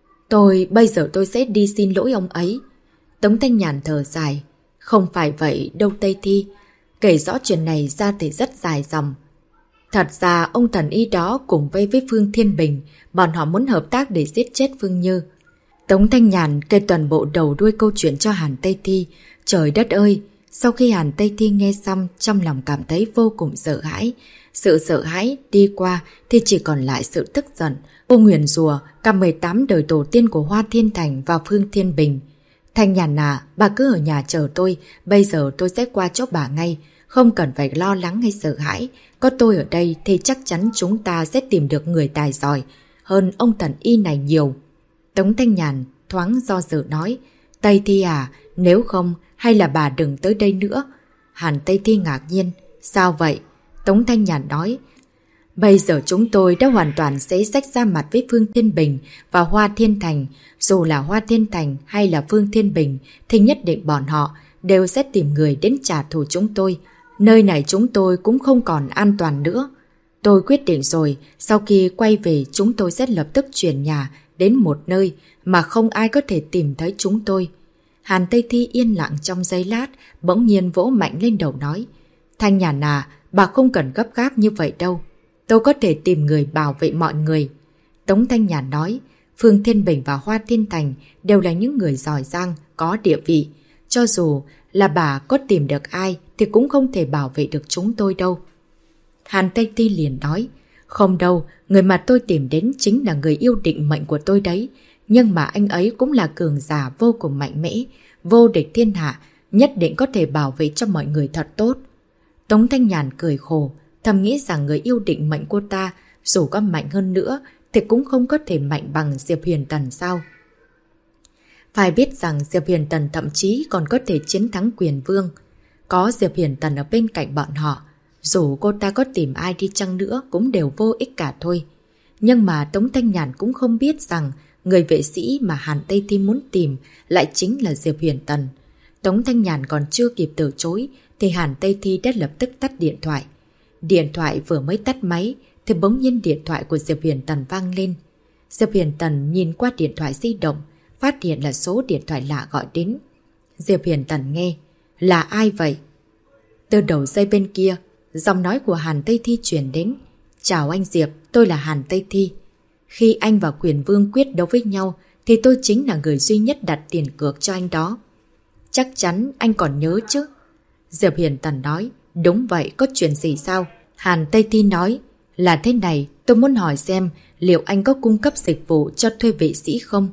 Bây giờ tôi sẽ đi xin lỗi ông ấy. Tống Thanh Nhàn thở dài. Không phải vậy đâu Tây Thi. Kể rõ chuyện này ra thì rất dài dòng. Thật ra ông thần y đó cùng với Phương Thiên Bình, bọn họ muốn hợp tác để giết chết Phương Như. Tống Thanh Nhàn kể toàn bộ đầu đuôi câu chuyện cho Hàn Tây Thi. Trời đất ơi! Sau khi Hàn Tây Thi nghe xong, trong lòng cảm thấy vô cùng sợ hãi. Sự sợ hãi đi qua thì chỉ còn lại sự tức giận. Cô nguyền rủa cả 18 đời tổ tiên của Hoa Thiên Thành và Phương Thiên Bình. Thanh Nhàn à, bà cứ ở nhà chờ tôi, bây giờ tôi sẽ qua chỗ bà ngay. Không cần phải lo lắng hay sợ hãi. Có tôi ở đây thì chắc chắn chúng ta sẽ tìm được người tài giỏi hơn ông thần y này nhiều. Tống Thanh Nhàn thoáng do dự nói. Tây Thi à, nếu không hay là bà đừng tới đây nữa. Hàn Tây Thi ngạc nhiên. Sao vậy? Tống Thanh Nhàn nói. Bây giờ chúng tôi đã hoàn toàn xé rách ra mặt với Phương Thiên Bình và Hoa Thiên Thành. Dù là Hoa Thiên Thành hay là Phương Thiên Bình thì nhất định bọn họ đều sẽ tìm người đến trả thù chúng tôi. Nơi này chúng tôi cũng không còn an toàn nữa. Tôi quyết định rồi, sau khi quay về chúng tôi sẽ lập tức chuyển nhà đến một nơi mà không ai có thể tìm thấy chúng tôi. Hàn Tây Thi yên lặng trong giây lát, bỗng nhiên vỗ mạnh lên đầu nói. Thanh Nhàn à, bà không cần gấp gáp như vậy đâu. Tôi có thể tìm người bảo vệ mọi người. Tống Thanh Nhàn nói. Phương Thiên Bình và Hoa Thiên Thành đều là những người giỏi giang, có địa vị. Cho dù là bà có tìm được ai thì cũng không thể bảo vệ được chúng tôi đâu. Hàn Tây Thi liền nói. Không đâu, người mà tôi tìm đến chính là người yêu định mệnh của tôi đấy. Nhưng mà anh ấy cũng là cường giả vô cùng mạnh mẽ, vô địch thiên hạ, nhất định có thể bảo vệ cho mọi người thật tốt. Tống Thanh Nhàn cười khổ, thầm nghĩ rằng người yêu định mệnh cô ta dù có mạnh hơn nữa thì cũng không có thể mạnh bằng Diệp Huyền Tần sao. Phải biết rằng Diệp Huyền Tần thậm chí còn có thể chiến thắng Quyền Vương. Có Diệp Huyền Tần ở bên cạnh bọn họ, dù cô ta có tìm ai đi chăng nữa cũng đều vô ích cả thôi. Nhưng mà Tống Thanh Nhàn cũng không biết rằng người vệ sĩ mà Hàn Tây Thi muốn tìm lại chính là Diệp Huyền Tần. Tống Thanh Nhàn còn chưa kịp từ chối thì Hàn Tây Thi đã lập tức tắt điện thoại. Điện thoại vừa mới tắt máy thì bỗng nhiên điện thoại của Diệp Huyền Tần vang lên. Diệp Huyền Tần nhìn qua điện thoại di động, phát hiện là số điện thoại lạ gọi đến. Diệp Huyền Tần nghe. Là ai vậy? Từ đầu dây bên kia, giọng nói của Hàn Tây Thi truyền đến. Chào anh Diệp, tôi là Hàn Tây Thi. Khi anh và Quyền Vương quyết đấu với nhau thì tôi chính là người duy nhất đặt tiền cược cho anh đó. Chắc chắn anh còn nhớ chứ? Diệp Huyền Tần nói. Đúng vậy, có chuyện gì sao? Hàn Tây Thi nói. Là thế này, tôi muốn hỏi xem liệu anh có cung cấp dịch vụ cho thuê vệ sĩ không?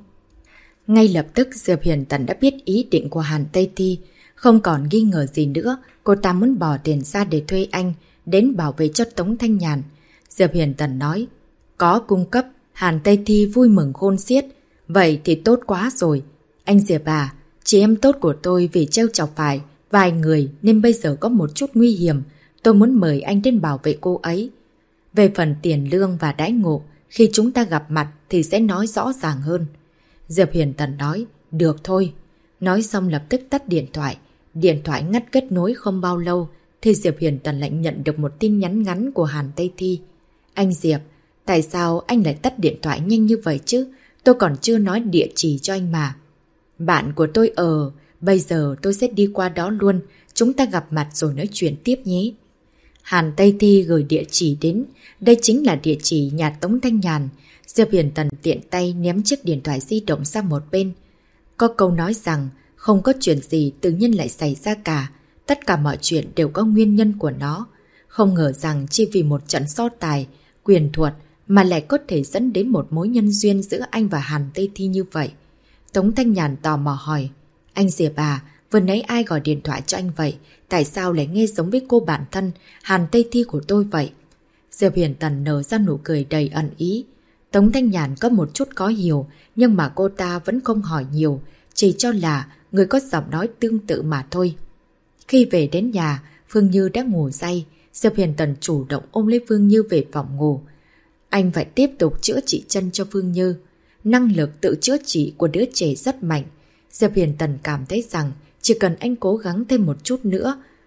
Ngay lập tức Diệp Huyền Tần đã biết ý định của Hàn Tây Thi. Không còn nghi ngờ gì nữa, cô ta muốn bỏ tiền ra để thuê anh đến bảo vệ cho Tống Thanh Nhàn. Diệp Huyền Tần nói. Có cung cấp. Hàn Tây Thi vui mừng khôn xiết. Vậy thì tốt quá rồi. Anh Diệp à, chị em tốt của tôi vì trêu chọc phải vài người nên bây giờ có một chút nguy hiểm. Tôi muốn mời anh đến bảo vệ cô ấy. Về phần tiền lương và đãi ngộ, khi chúng ta gặp mặt thì sẽ nói rõ ràng hơn. Diệp Huyền Tần nói. Được thôi. Nói xong lập tức tắt điện thoại. Điện thoại ngắt kết nối không bao lâu thì Diệp Huyền Tần lại nhận được một tin nhắn ngắn của Hàn Tây Thi. Anh Diệp, tại sao anh lại tắt điện thoại nhanh như vậy chứ? Tôi còn chưa nói địa chỉ cho anh mà. Bạn của tôi bây giờ tôi sẽ đi qua đó luôn. Chúng ta gặp mặt rồi nói chuyện tiếp nhé. Hàn Tây Thi gửi địa chỉ đến. Đây chính là địa chỉ nhà Tống Thanh Nhàn. Diệp Huyền Tần tiện tay ném chiếc điện thoại di động sang một bên. Có câu nói rằng không có chuyện gì tự nhiên lại xảy ra cả. Tất cả mọi chuyện đều có nguyên nhân của nó. Không ngờ rằng chỉ vì một trận so tài, quyền thuật mà lại có thể dẫn đến một mối nhân duyên giữa anh và Hàn Tây Thi như vậy. Tống Thanh Nhàn tò mò hỏi. Anh Diệp à, vừa nãy ai gọi điện thoại cho anh vậy? Tại sao lại nghe giống với cô bạn thân Hàn Tây Thi của tôi vậy? Diệp Huyền Tần nở ra nụ cười đầy ẩn ý. Tống Thanh Nhàn có một chút khó hiểu, nhưng mà cô ta vẫn không hỏi nhiều, chỉ cho là người có giọng nói tương tự mà thôi. Khi về đến nhà, Phương Như đã ngủ say. Diệp Huyền Tần chủ động ôm lấy Phương Như về phòng ngủ. Anh phải tiếp tục chữa trị chân cho Phương Như. Năng lực tự chữa trị của đứa trẻ rất mạnh. Diệp Huyền Tần cảm thấy rằng chỉ cần anh cố gắng thêm một chút nữa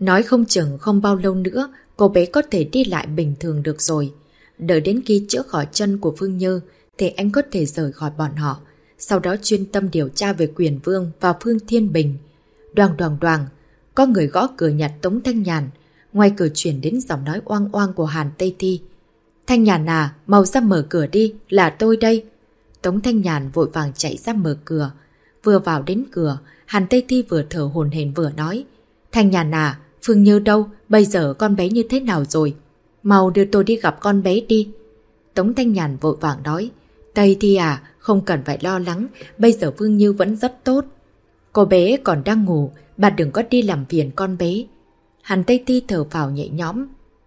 Nói không chừng không bao lâu nữa cô bé có thể đi lại bình thường được rồi. Đợi đến khi chữa khỏi chân của Phương Như thì anh có thể rời khỏi bọn họ. Sau đó chuyên tâm điều tra về Quyền Vương và Phương Thiên Bình. Đoàng đoàng đoàng, có người gõ cửa nhặt Tống Thanh Nhàn. Ngoài cửa chuyển đến giọng nói oang oang của Hàn Tây Thi. Thanh Nhàn à, mau ra mở cửa đi, là tôi đây. Tống Thanh Nhàn vội vàng chạy ra mở cửa. Vừa vào đến cửa, Hàn Tây Thi vừa thở hổn hển vừa nói. Thanh Nhàn à, Phương Như đâu, bây giờ con bé như thế nào rồi? Mau đưa tôi đi gặp con bé đi. Tống Thanh Nhàn vội vàng nói. Tây Thi à, không cần phải lo lắng, bây giờ Phương Như vẫn rất tốt. Cô bé còn đang ngủ, bà đừng có đi làm phiền con bé. Hàn Tây Thi thở phào nhẹ nhõm.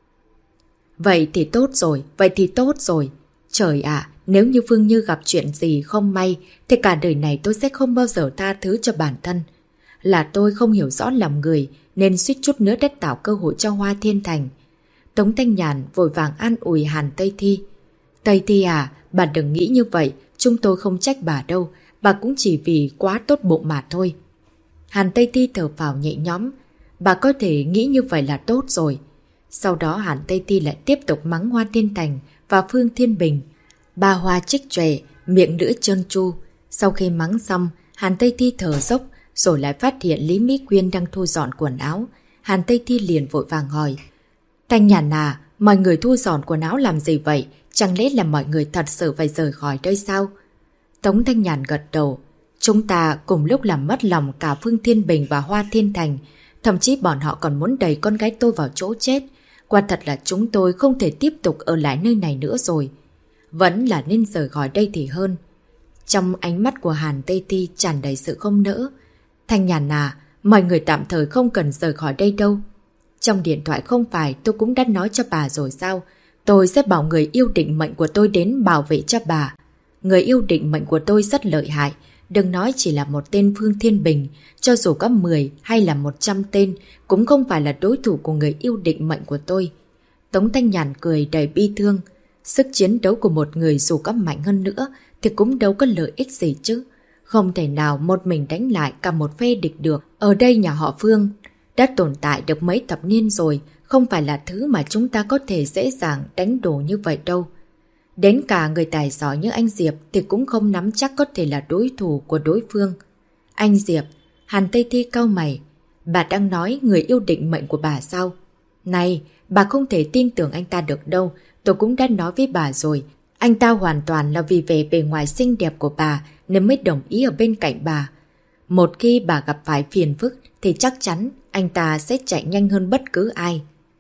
Vậy thì tốt rồi, vậy thì tốt rồi. Trời ạ, nếu như Phương Như gặp chuyện gì không may thì cả đời này tôi sẽ không bao giờ tha thứ cho bản thân. Là tôi không hiểu rõ lòng người nên suýt chút nữa đã tạo cơ hội cho Hoa Thiên Thành. Tống Thanh Nhàn vội vàng an ủi Hàn Tây Thi. Tây Thi à, bà đừng nghĩ như vậy, chúng tôi không trách bà đâu, bà cũng chỉ vì quá tốt bụng mà thôi. Hàn Tây Thi thở phào nhẹ nhõm, bà có thể nghĩ như vậy là tốt rồi. Sau đó Hàn Tây Thi lại tiếp tục mắng Hoa Thiên Thành và Phương Thiên Bình. Ba hoa trích tròe, miệng lưỡi trơn tru. Sau khi mắng xong, Hàn Tây Thi thở dốc, rồi lại phát hiện Lý Mỹ Quyên đang thu dọn quần áo. Hàn Tây Thi liền vội vàng hỏi. Thanh Nhàn à, mọi người thu dọn quần áo làm gì vậy? Chẳng lẽ là mọi người thật sự phải rời khỏi đây sao? Tống Thanh Nhàn gật đầu. Chúng ta cùng lúc làm mất lòng cả Phương Thiên Bình và Hoa Thiên Thành. Thậm chí bọn họ còn muốn đẩy con gái tôi vào chỗ chết. Quả thật là chúng tôi không thể tiếp tục ở lại nơi này nữa rồi. Vẫn là nên rời khỏi đây thì hơn. Trong ánh mắt của Hàn Tây Thi tràn đầy sự không nỡ. Thanh Nhàn à, mọi người tạm thời không cần rời khỏi đây đâu. Trong điện thoại không phải tôi cũng đã nói cho bà rồi sao? Tôi sẽ bảo người yêu định mệnh của tôi đến bảo vệ cho bà. Người yêu định mệnh của tôi rất lợi hại. Đừng nói chỉ là một tên Phương Thiên Bình, cho dù có 10 hay là 100 tên, cũng không phải là đối thủ của người yêu định mệnh của tôi. Tống Thanh Nhàn cười đầy bi thương. Sức chiến đấu của một người dù có mạnh hơn nữa thì cũng đâu có lợi ích gì chứ. Không thể nào một mình đánh lại cả một phe địch được. Ở đây nhà họ Phương đã tồn tại được mấy thập niên rồi, không phải là thứ mà chúng ta có thể dễ dàng đánh đổ như vậy đâu. Đến cả người tài giỏi như anh Diệp thì cũng không nắm chắc có thể là đối thủ của đối phương. Anh Diệp, Hàn Tây Thi cau mày. Bà đang nói người yêu định mệnh của bà sao? Này, bà không thể tin tưởng anh ta được đâu. Tôi cũng đã nói với bà rồi. Anh ta hoàn toàn là vì vẻ bề ngoài xinh đẹp của bà nên mới đồng ý ở bên cạnh bà. Một khi bà gặp phải phiền phức thì chắc chắn anh ta sẽ chạy nhanh hơn bất cứ ai.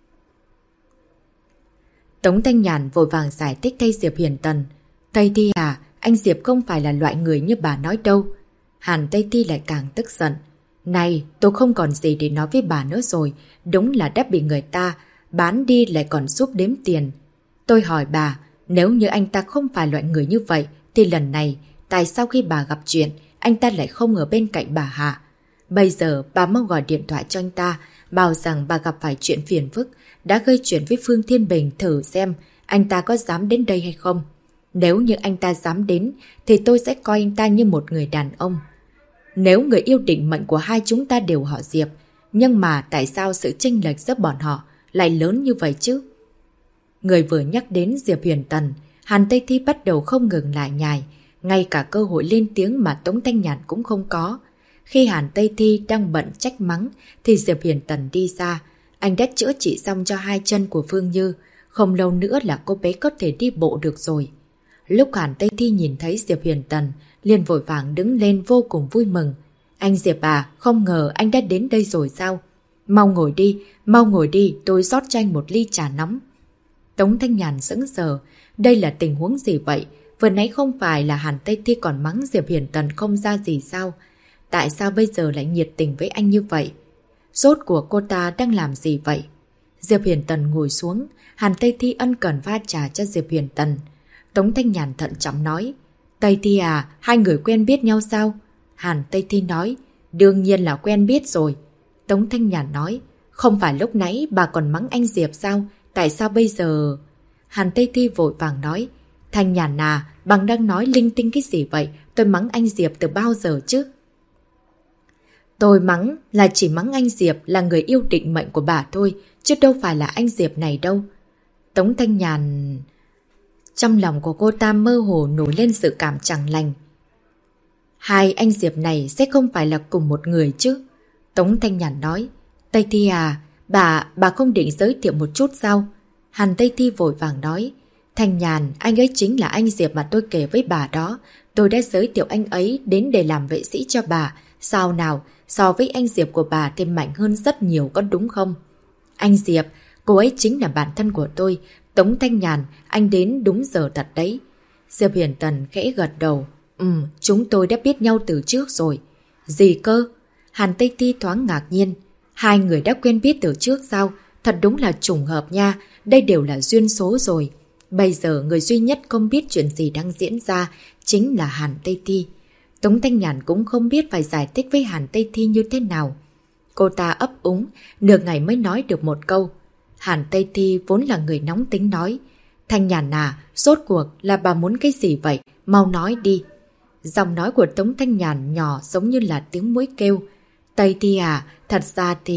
Tống Thanh Nhàn vội vàng giải thích thay Diệp Huyền Tần. Tây Thi à, anh Diệp không phải là loại người như bà nói đâu. Hàn Tây Thi lại càng tức giận. Này, tôi không còn gì để nói với bà nữa rồi. Đúng là đã bị người ta bán đi lại còn giúp đếm tiền. Tôi hỏi bà, nếu như anh ta không phải loại người như vậy thì lần này, tại sao khi bà gặp chuyện, anh ta lại không ở bên cạnh bà hả? Bây giờ bà mau gọi điện thoại cho anh ta, bảo rằng bà gặp phải chuyện phiền phức, đã gây chuyện với Phương Thiên Bình, thử xem anh ta có dám đến đây hay không. Nếu như anh ta dám đến thì tôi sẽ coi anh ta như một người đàn ông. Nếu người yêu định mệnh của hai chúng ta đều họ Diệp, nhưng mà tại sao sự chênh lệch giữa bọn họ lại lớn như vậy chứ? Người vừa nhắc đến Diệp Huyền Tần, Hàn Tây Thi bắt đầu không ngừng lại nhài, ngay cả cơ hội lên tiếng mà Tống Thanh Nhàn cũng không có. Khi Hàn Tây Thi đang bận trách mắng thì Diệp Huyền Tần đi ra. Anh đã chữa trị xong cho hai chân của Phương Như, không lâu nữa là cô bé có thể đi bộ được rồi. Lúc Hàn Tây Thi nhìn thấy Diệp Huyền Tần, liền vội vàng đứng lên vô cùng vui mừng. Anh Diệp à, không ngờ anh đã đến đây rồi sao? Mau ngồi đi, tôi rót cho anh một ly trà nóng. Tống Thanh Nhàn sững sờ, đây là tình huống gì vậy? Vừa nãy không phải là Hàn Tây Thi còn mắng Diệp Huyền Tần không ra gì sao? Tại sao bây giờ lại nhiệt tình với anh như vậy? Rốt của cô ta đang làm gì vậy? Diệp Huyền Tần ngồi xuống, Hàn Tây Thi ân cần pha trà cho Diệp Huyền Tần. Tống Thanh Nhàn thận trọng nói, Tây Thi à, hai người quen biết nhau sao? Hàn Tây Thi nói, đương nhiên là quen biết rồi. Tống Thanh Nhàn nói, không phải lúc nãy bà còn mắng anh Diệp sao? Tại sao bây giờ... Hàn Tây Thi vội vàng nói, Thanh Nhàn à, bằng đang nói linh tinh cái gì vậy? Tôi mắng anh Diệp từ bao giờ chứ? Tôi mắng là chỉ mắng anh Diệp là người yêu định mệnh của bà thôi, chứ đâu phải là anh Diệp này đâu. Tống Thanh Nhàn... Trong lòng của cô ta mơ hồ nổi lên sự cảm chẳng lành. Hai anh Diệp này sẽ không phải là cùng một người chứ? Tống Thanh Nhàn nói. Tây Thi à, bà không định giới thiệu một chút sao? Hàn Tây Thi vội vàng nói. Thanh Nhàn, anh ấy chính là anh Diệp mà tôi kể với bà đó. Tôi đã giới thiệu anh ấy đến để làm vệ sĩ cho bà. Sao nào, so với anh Diệp của bà thì mạnh hơn rất nhiều, có đúng không? Anh Diệp, cô ấy chính là bạn thân của tôi. Tống Thanh Nhàn, anh đến đúng giờ thật đấy. Diệp Hiển Tần khẽ gật đầu. Chúng tôi đã biết nhau từ trước rồi. Gì cơ? Hàn Tây Thi thoáng ngạc nhiên. Hai người đã quen biết từ trước sao? Thật đúng là trùng hợp nha. Đây đều là duyên số rồi. Bây giờ người duy nhất không biết chuyện gì đang diễn ra chính là Hàn Tây Thi. Tống Thanh Nhàn cũng không biết phải giải thích với Hàn Tây Thi như thế nào. Cô ta ấp úng, nửa ngày mới nói được một câu. Hàn Tây Thi vốn là người nóng tính nói. Thanh Nhàn à, rốt cuộc là bà muốn cái gì vậy? Mau nói đi. Giọng nói của Tống Thanh Nhàn nhỏ giống như là tiếng muỗi kêu. Tây Thi à, thật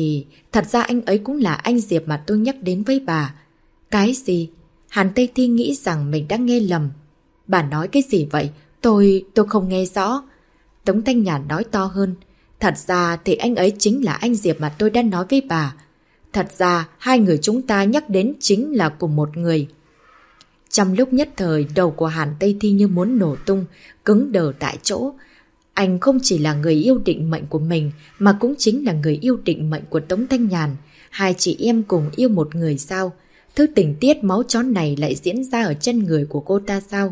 ra anh ấy cũng là anh Diệp mà tôi nhắc đến với bà. Cái gì? Hàn Tây Thi nghĩ rằng mình đã nghe lầm. Bà nói cái gì vậy? Tôi không nghe rõ. Tống Thanh Nhàn nói to hơn. Thật ra thì anh ấy chính là anh Diệp mà tôi đã nói với bà. Thật ra hai người chúng ta nhắc đến chính là cùng một người. Trong lúc nhất thời, đầu của Hàn Tây Thi như muốn nổ tung, cứng đờ tại chỗ. Anh không chỉ là người yêu định mệnh của mình, mà cũng chính là người yêu định mệnh của Tống Thanh Nhàn. Hai chị em cùng yêu một người sao? Thứ tình tiết máu chó này lại diễn ra ở chân người của cô ta sao?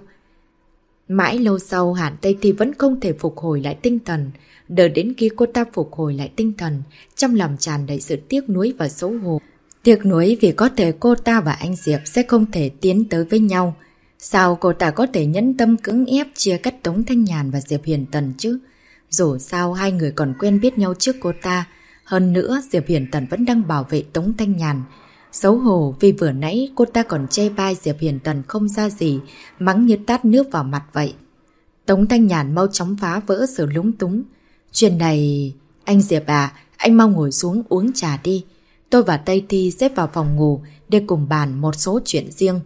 Mãi lâu sau, Hàn Tây Thi vẫn không thể phục hồi lại tinh thần. Đợi đến khi cô ta phục hồi lại tinh thần, trong lòng tràn đầy sự tiếc nuối và xấu hổ. Tiếc nuối vì có thể cô ta và anh Diệp sẽ không thể tiến tới với nhau. Sao cô ta có thể nhẫn tâm cưỡng ép chia cắt Tống Thanh Nhàn và Diệp Hiển Tần chứ? Dù sao hai người còn quen biết nhau trước cô ta. Hơn nữa, Diệp Hiển Tần vẫn đang bảo vệ Tống Thanh Nhàn. Xấu hổ vì vừa nãy cô ta còn chê bai Diệp Hiển Tần không ra gì, mắng như tát nước vào mặt vậy. Tống Thanh Nhàn mau chóng phá vỡ sự lúng túng. Chuyện này... Anh Diệp à, anh mau ngồi xuống uống trà đi. Tôi và Tây Thi xếp vào phòng ngủ để cùng bàn một số chuyện riêng.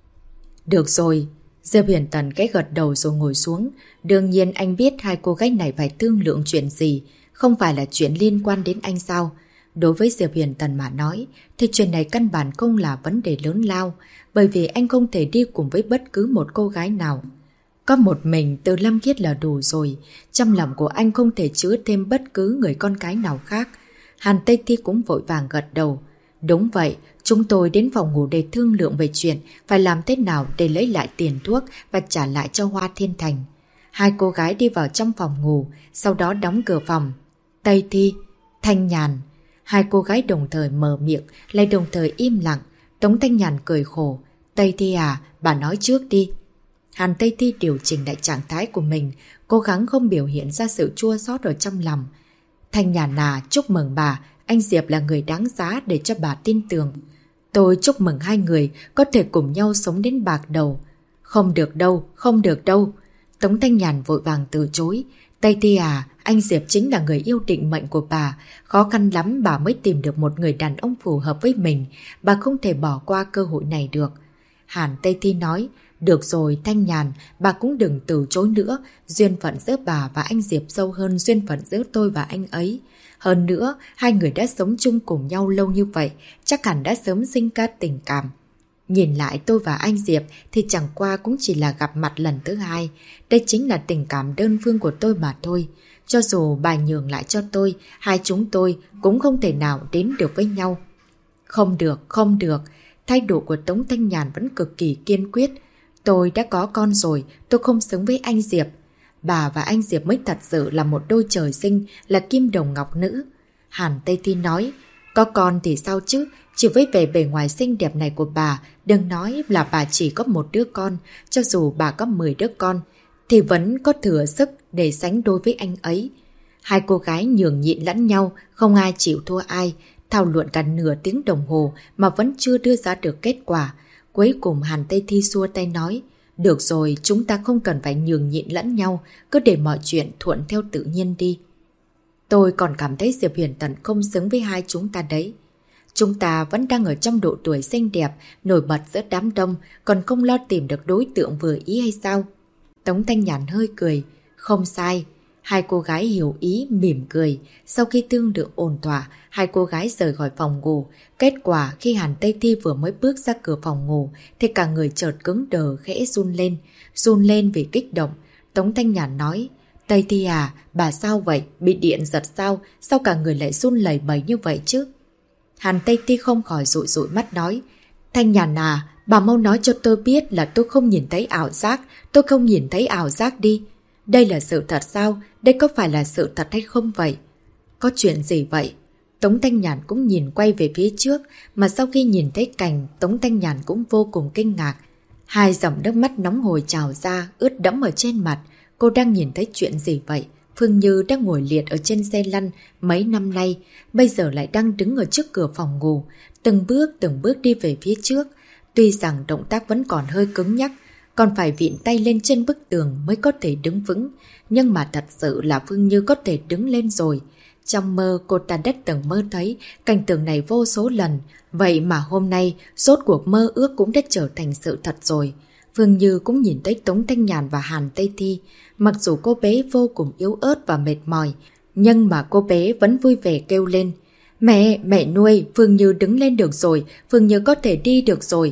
Được rồi. Diệp Hiển Tần cái gật đầu rồi ngồi xuống. Đương nhiên anh biết hai cô gái này phải thương lượng chuyện gì. Không phải là chuyện liên quan đến anh sao? Đối với Diệp Hiển Tần mà nói thì chuyện này căn bản không là vấn đề lớn lao. Bởi vì anh không thể đi cùng với bất cứ một cô gái nào. Có một mình Từ Lâm Khiết là đủ rồi. Trong lòng của anh không thể chứa thêm bất cứ người con gái nào khác. Hàn Tây Thi cũng vội vàng gật đầu. Đúng vậy, chúng tôi đến phòng ngủ để thương lượng về chuyện phải làm thế nào để lấy lại tiền thuốc và trả lại cho Hoa Thiên Thành. Hai cô gái đi vào trong phòng ngủ, sau đó đóng cửa phòng. Tây Thi, Thanh Nhàn. Hai cô gái đồng thời mở miệng, lại đồng thời im lặng. Tống Thanh Nhàn cười khổ. Tây Thi à, bà nói trước đi. Hàn Tây Thi điều chỉnh lại trạng thái của mình, cố gắng không biểu hiện ra sự chua xót ở trong lòng. Thanh Nhàn à, chúc mừng bà, anh Diệp là người đáng giá để cho bà tin tưởng. Tôi chúc mừng hai người có thể cùng nhau sống đến bạc đầu. Không được đâu, không được đâu. Tống Thanh Nhàn vội vàng từ chối. Tây Thi à, anh Diệp chính là người yêu định mệnh của bà. Khó khăn lắm bà mới tìm được một người đàn ông phù hợp với mình. Bà không thể bỏ qua cơ hội này được. Hàn Tây Thi nói. Được rồi Thanh Nhàn, bà cũng đừng từ chối nữa. Duyên phận giữa bà và anh Diệp sâu hơn duyên phận giữa tôi và anh ấy. Hơn nữa, hai người đã sống chung cùng nhau lâu như vậy, chắc hẳn đã sớm sinh ra tình cảm. Nhìn lại tôi và anh Diệp thì chẳng qua cũng chỉ là gặp mặt lần thứ hai. Đây chính là tình cảm đơn phương của tôi mà thôi. Cho dù bà nhường lại cho tôi, hai chúng tôi cũng không thể nào đến được với nhau. Không được, không được. Thái độ của Tống Thanh Nhàn vẫn cực kỳ kiên quyết. Tôi đã có con rồi, tôi không xứng với anh Diệp. Bà và anh Diệp mới thật sự là một đôi trời sinh, là kim đồng ngọc nữ. Hàn Tây Thi nói, có con thì sao chứ, chỉ với vẻ bề ngoài xinh đẹp này của bà, đừng nói là bà chỉ có một đứa con, cho dù bà có 10 đứa con, thì vẫn có thừa sức để sánh đôi với anh ấy. Hai cô gái nhường nhịn lẫn nhau, không ai chịu thua ai, thảo luận cả nửa tiếng đồng hồ mà vẫn chưa đưa ra được kết quả. Cuối cùng Hàn Tây Thi xua tay nói, được rồi, chúng ta không cần phải nhường nhịn lẫn nhau, cứ để mọi chuyện thuận theo tự nhiên đi. Tôi còn cảm thấy Diệp Huyền Tần không xứng với hai chúng ta đấy. Chúng ta vẫn đang ở trong độ tuổi xinh đẹp, nổi bật giữa đám đông, còn không lo tìm được đối tượng vừa ý hay sao? Tống Thanh Nhàn hơi cười. Không sai. Hai cô gái hiểu ý mỉm cười. Sau khi thương lượng ổn thỏa, hai cô gái rời khỏi phòng ngủ. Kết quả khi Hàn Tây Thi vừa mới bước ra cửa phòng ngủ thì cả người chợt cứng đờ khẽ run lên vì kích động. Tống Thanh Nhàn nói: Tây Thi à, bà sao vậy? Bị điện giật sao? Sao cả người lại run lẩy bẩy như vậy chứ? Hàn Tây Thi không khỏi dụi mắt nói: Thanh Nhàn à, bà mau nói cho tôi biết là tôi không nhìn thấy ảo giác. Tôi không nhìn thấy ảo giác đi. Đây là sự thật sao? Đây có phải là sự thật hay không vậy? Có chuyện gì vậy? Tống Thanh Nhàn cũng nhìn quay về phía trước, mà sau khi nhìn thấy cảnh, Tống Thanh Nhàn cũng vô cùng kinh ngạc. Hai dòng nước mắt nóng hổi trào ra, ướt đẫm ở trên mặt. Cô đang nhìn thấy chuyện gì vậy? Phương Như đang ngồi liệt ở trên xe lăn mấy năm nay, bây giờ lại đang đứng ở trước cửa phòng ngủ, từng bước đi về phía trước. Tuy rằng động tác vẫn còn hơi cứng nhắc, còn phải vịn tay lên trên bức tường mới có thể đứng vững, nhưng mà thật sự là Phương Như có thể đứng lên rồi. Trong mơ cô ta đã từng mơ thấy cảnh tượng này vô số lần, vậy mà hôm nay rốt cuộc mơ ước cũng đã trở thành sự thật rồi. Phương Như cũng nhìn thấy Tống Thanh Nhàn và Hàn Tây Thi. Mặc dù cô bé vô cùng yếu ớt và mệt mỏi, nhưng mà cô bé vẫn vui vẻ kêu lên: Mẹ nuôi, Phương Như đứng lên được rồi, Phương Như có thể đi được rồi.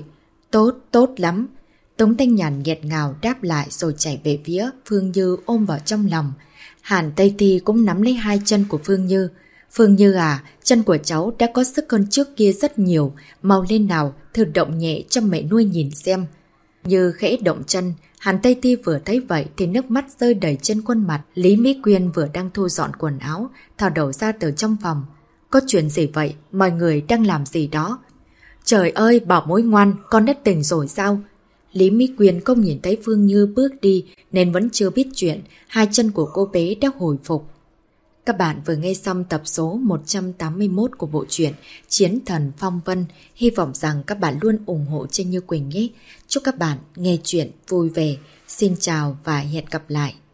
Tốt lắm. Tống Thanh Nhàn nghẹt ngào đáp lại rồi chạy về phía Phương Như ôm vào trong lòng. Hàn Tây Thi cũng nắm lấy hai chân của Phương Như. Phương Như à, chân của cháu đã có sức hơn trước kia rất nhiều, mau lên nào, thử động nhẹ cho mẹ nuôi nhìn xem. Như khẽ động chân, Hàn Tây Thi vừa thấy vậy thì nước mắt rơi đầy trên khuôn mặt. Lý Mỹ Quyên vừa đang thu dọn quần áo, thò đầu ra từ trong phòng. Có chuyện gì vậy? Mọi người đang làm gì đó? Trời ơi, bảo mối ngoan, con đã tỉnh rồi sao? Lý Mỹ Quyên không nhìn thấy Phương Như bước đi nên vẫn chưa biết chuyện, hai chân của cô bé đã hồi phục. Các bạn vừa nghe xong tập số 181 của bộ truyện Chiến Thần Phong Vân. Hy vọng rằng các bạn luôn ủng hộ cho Như Quỳnh nhé. Chúc các bạn nghe chuyện vui vẻ. Xin chào và hẹn gặp lại.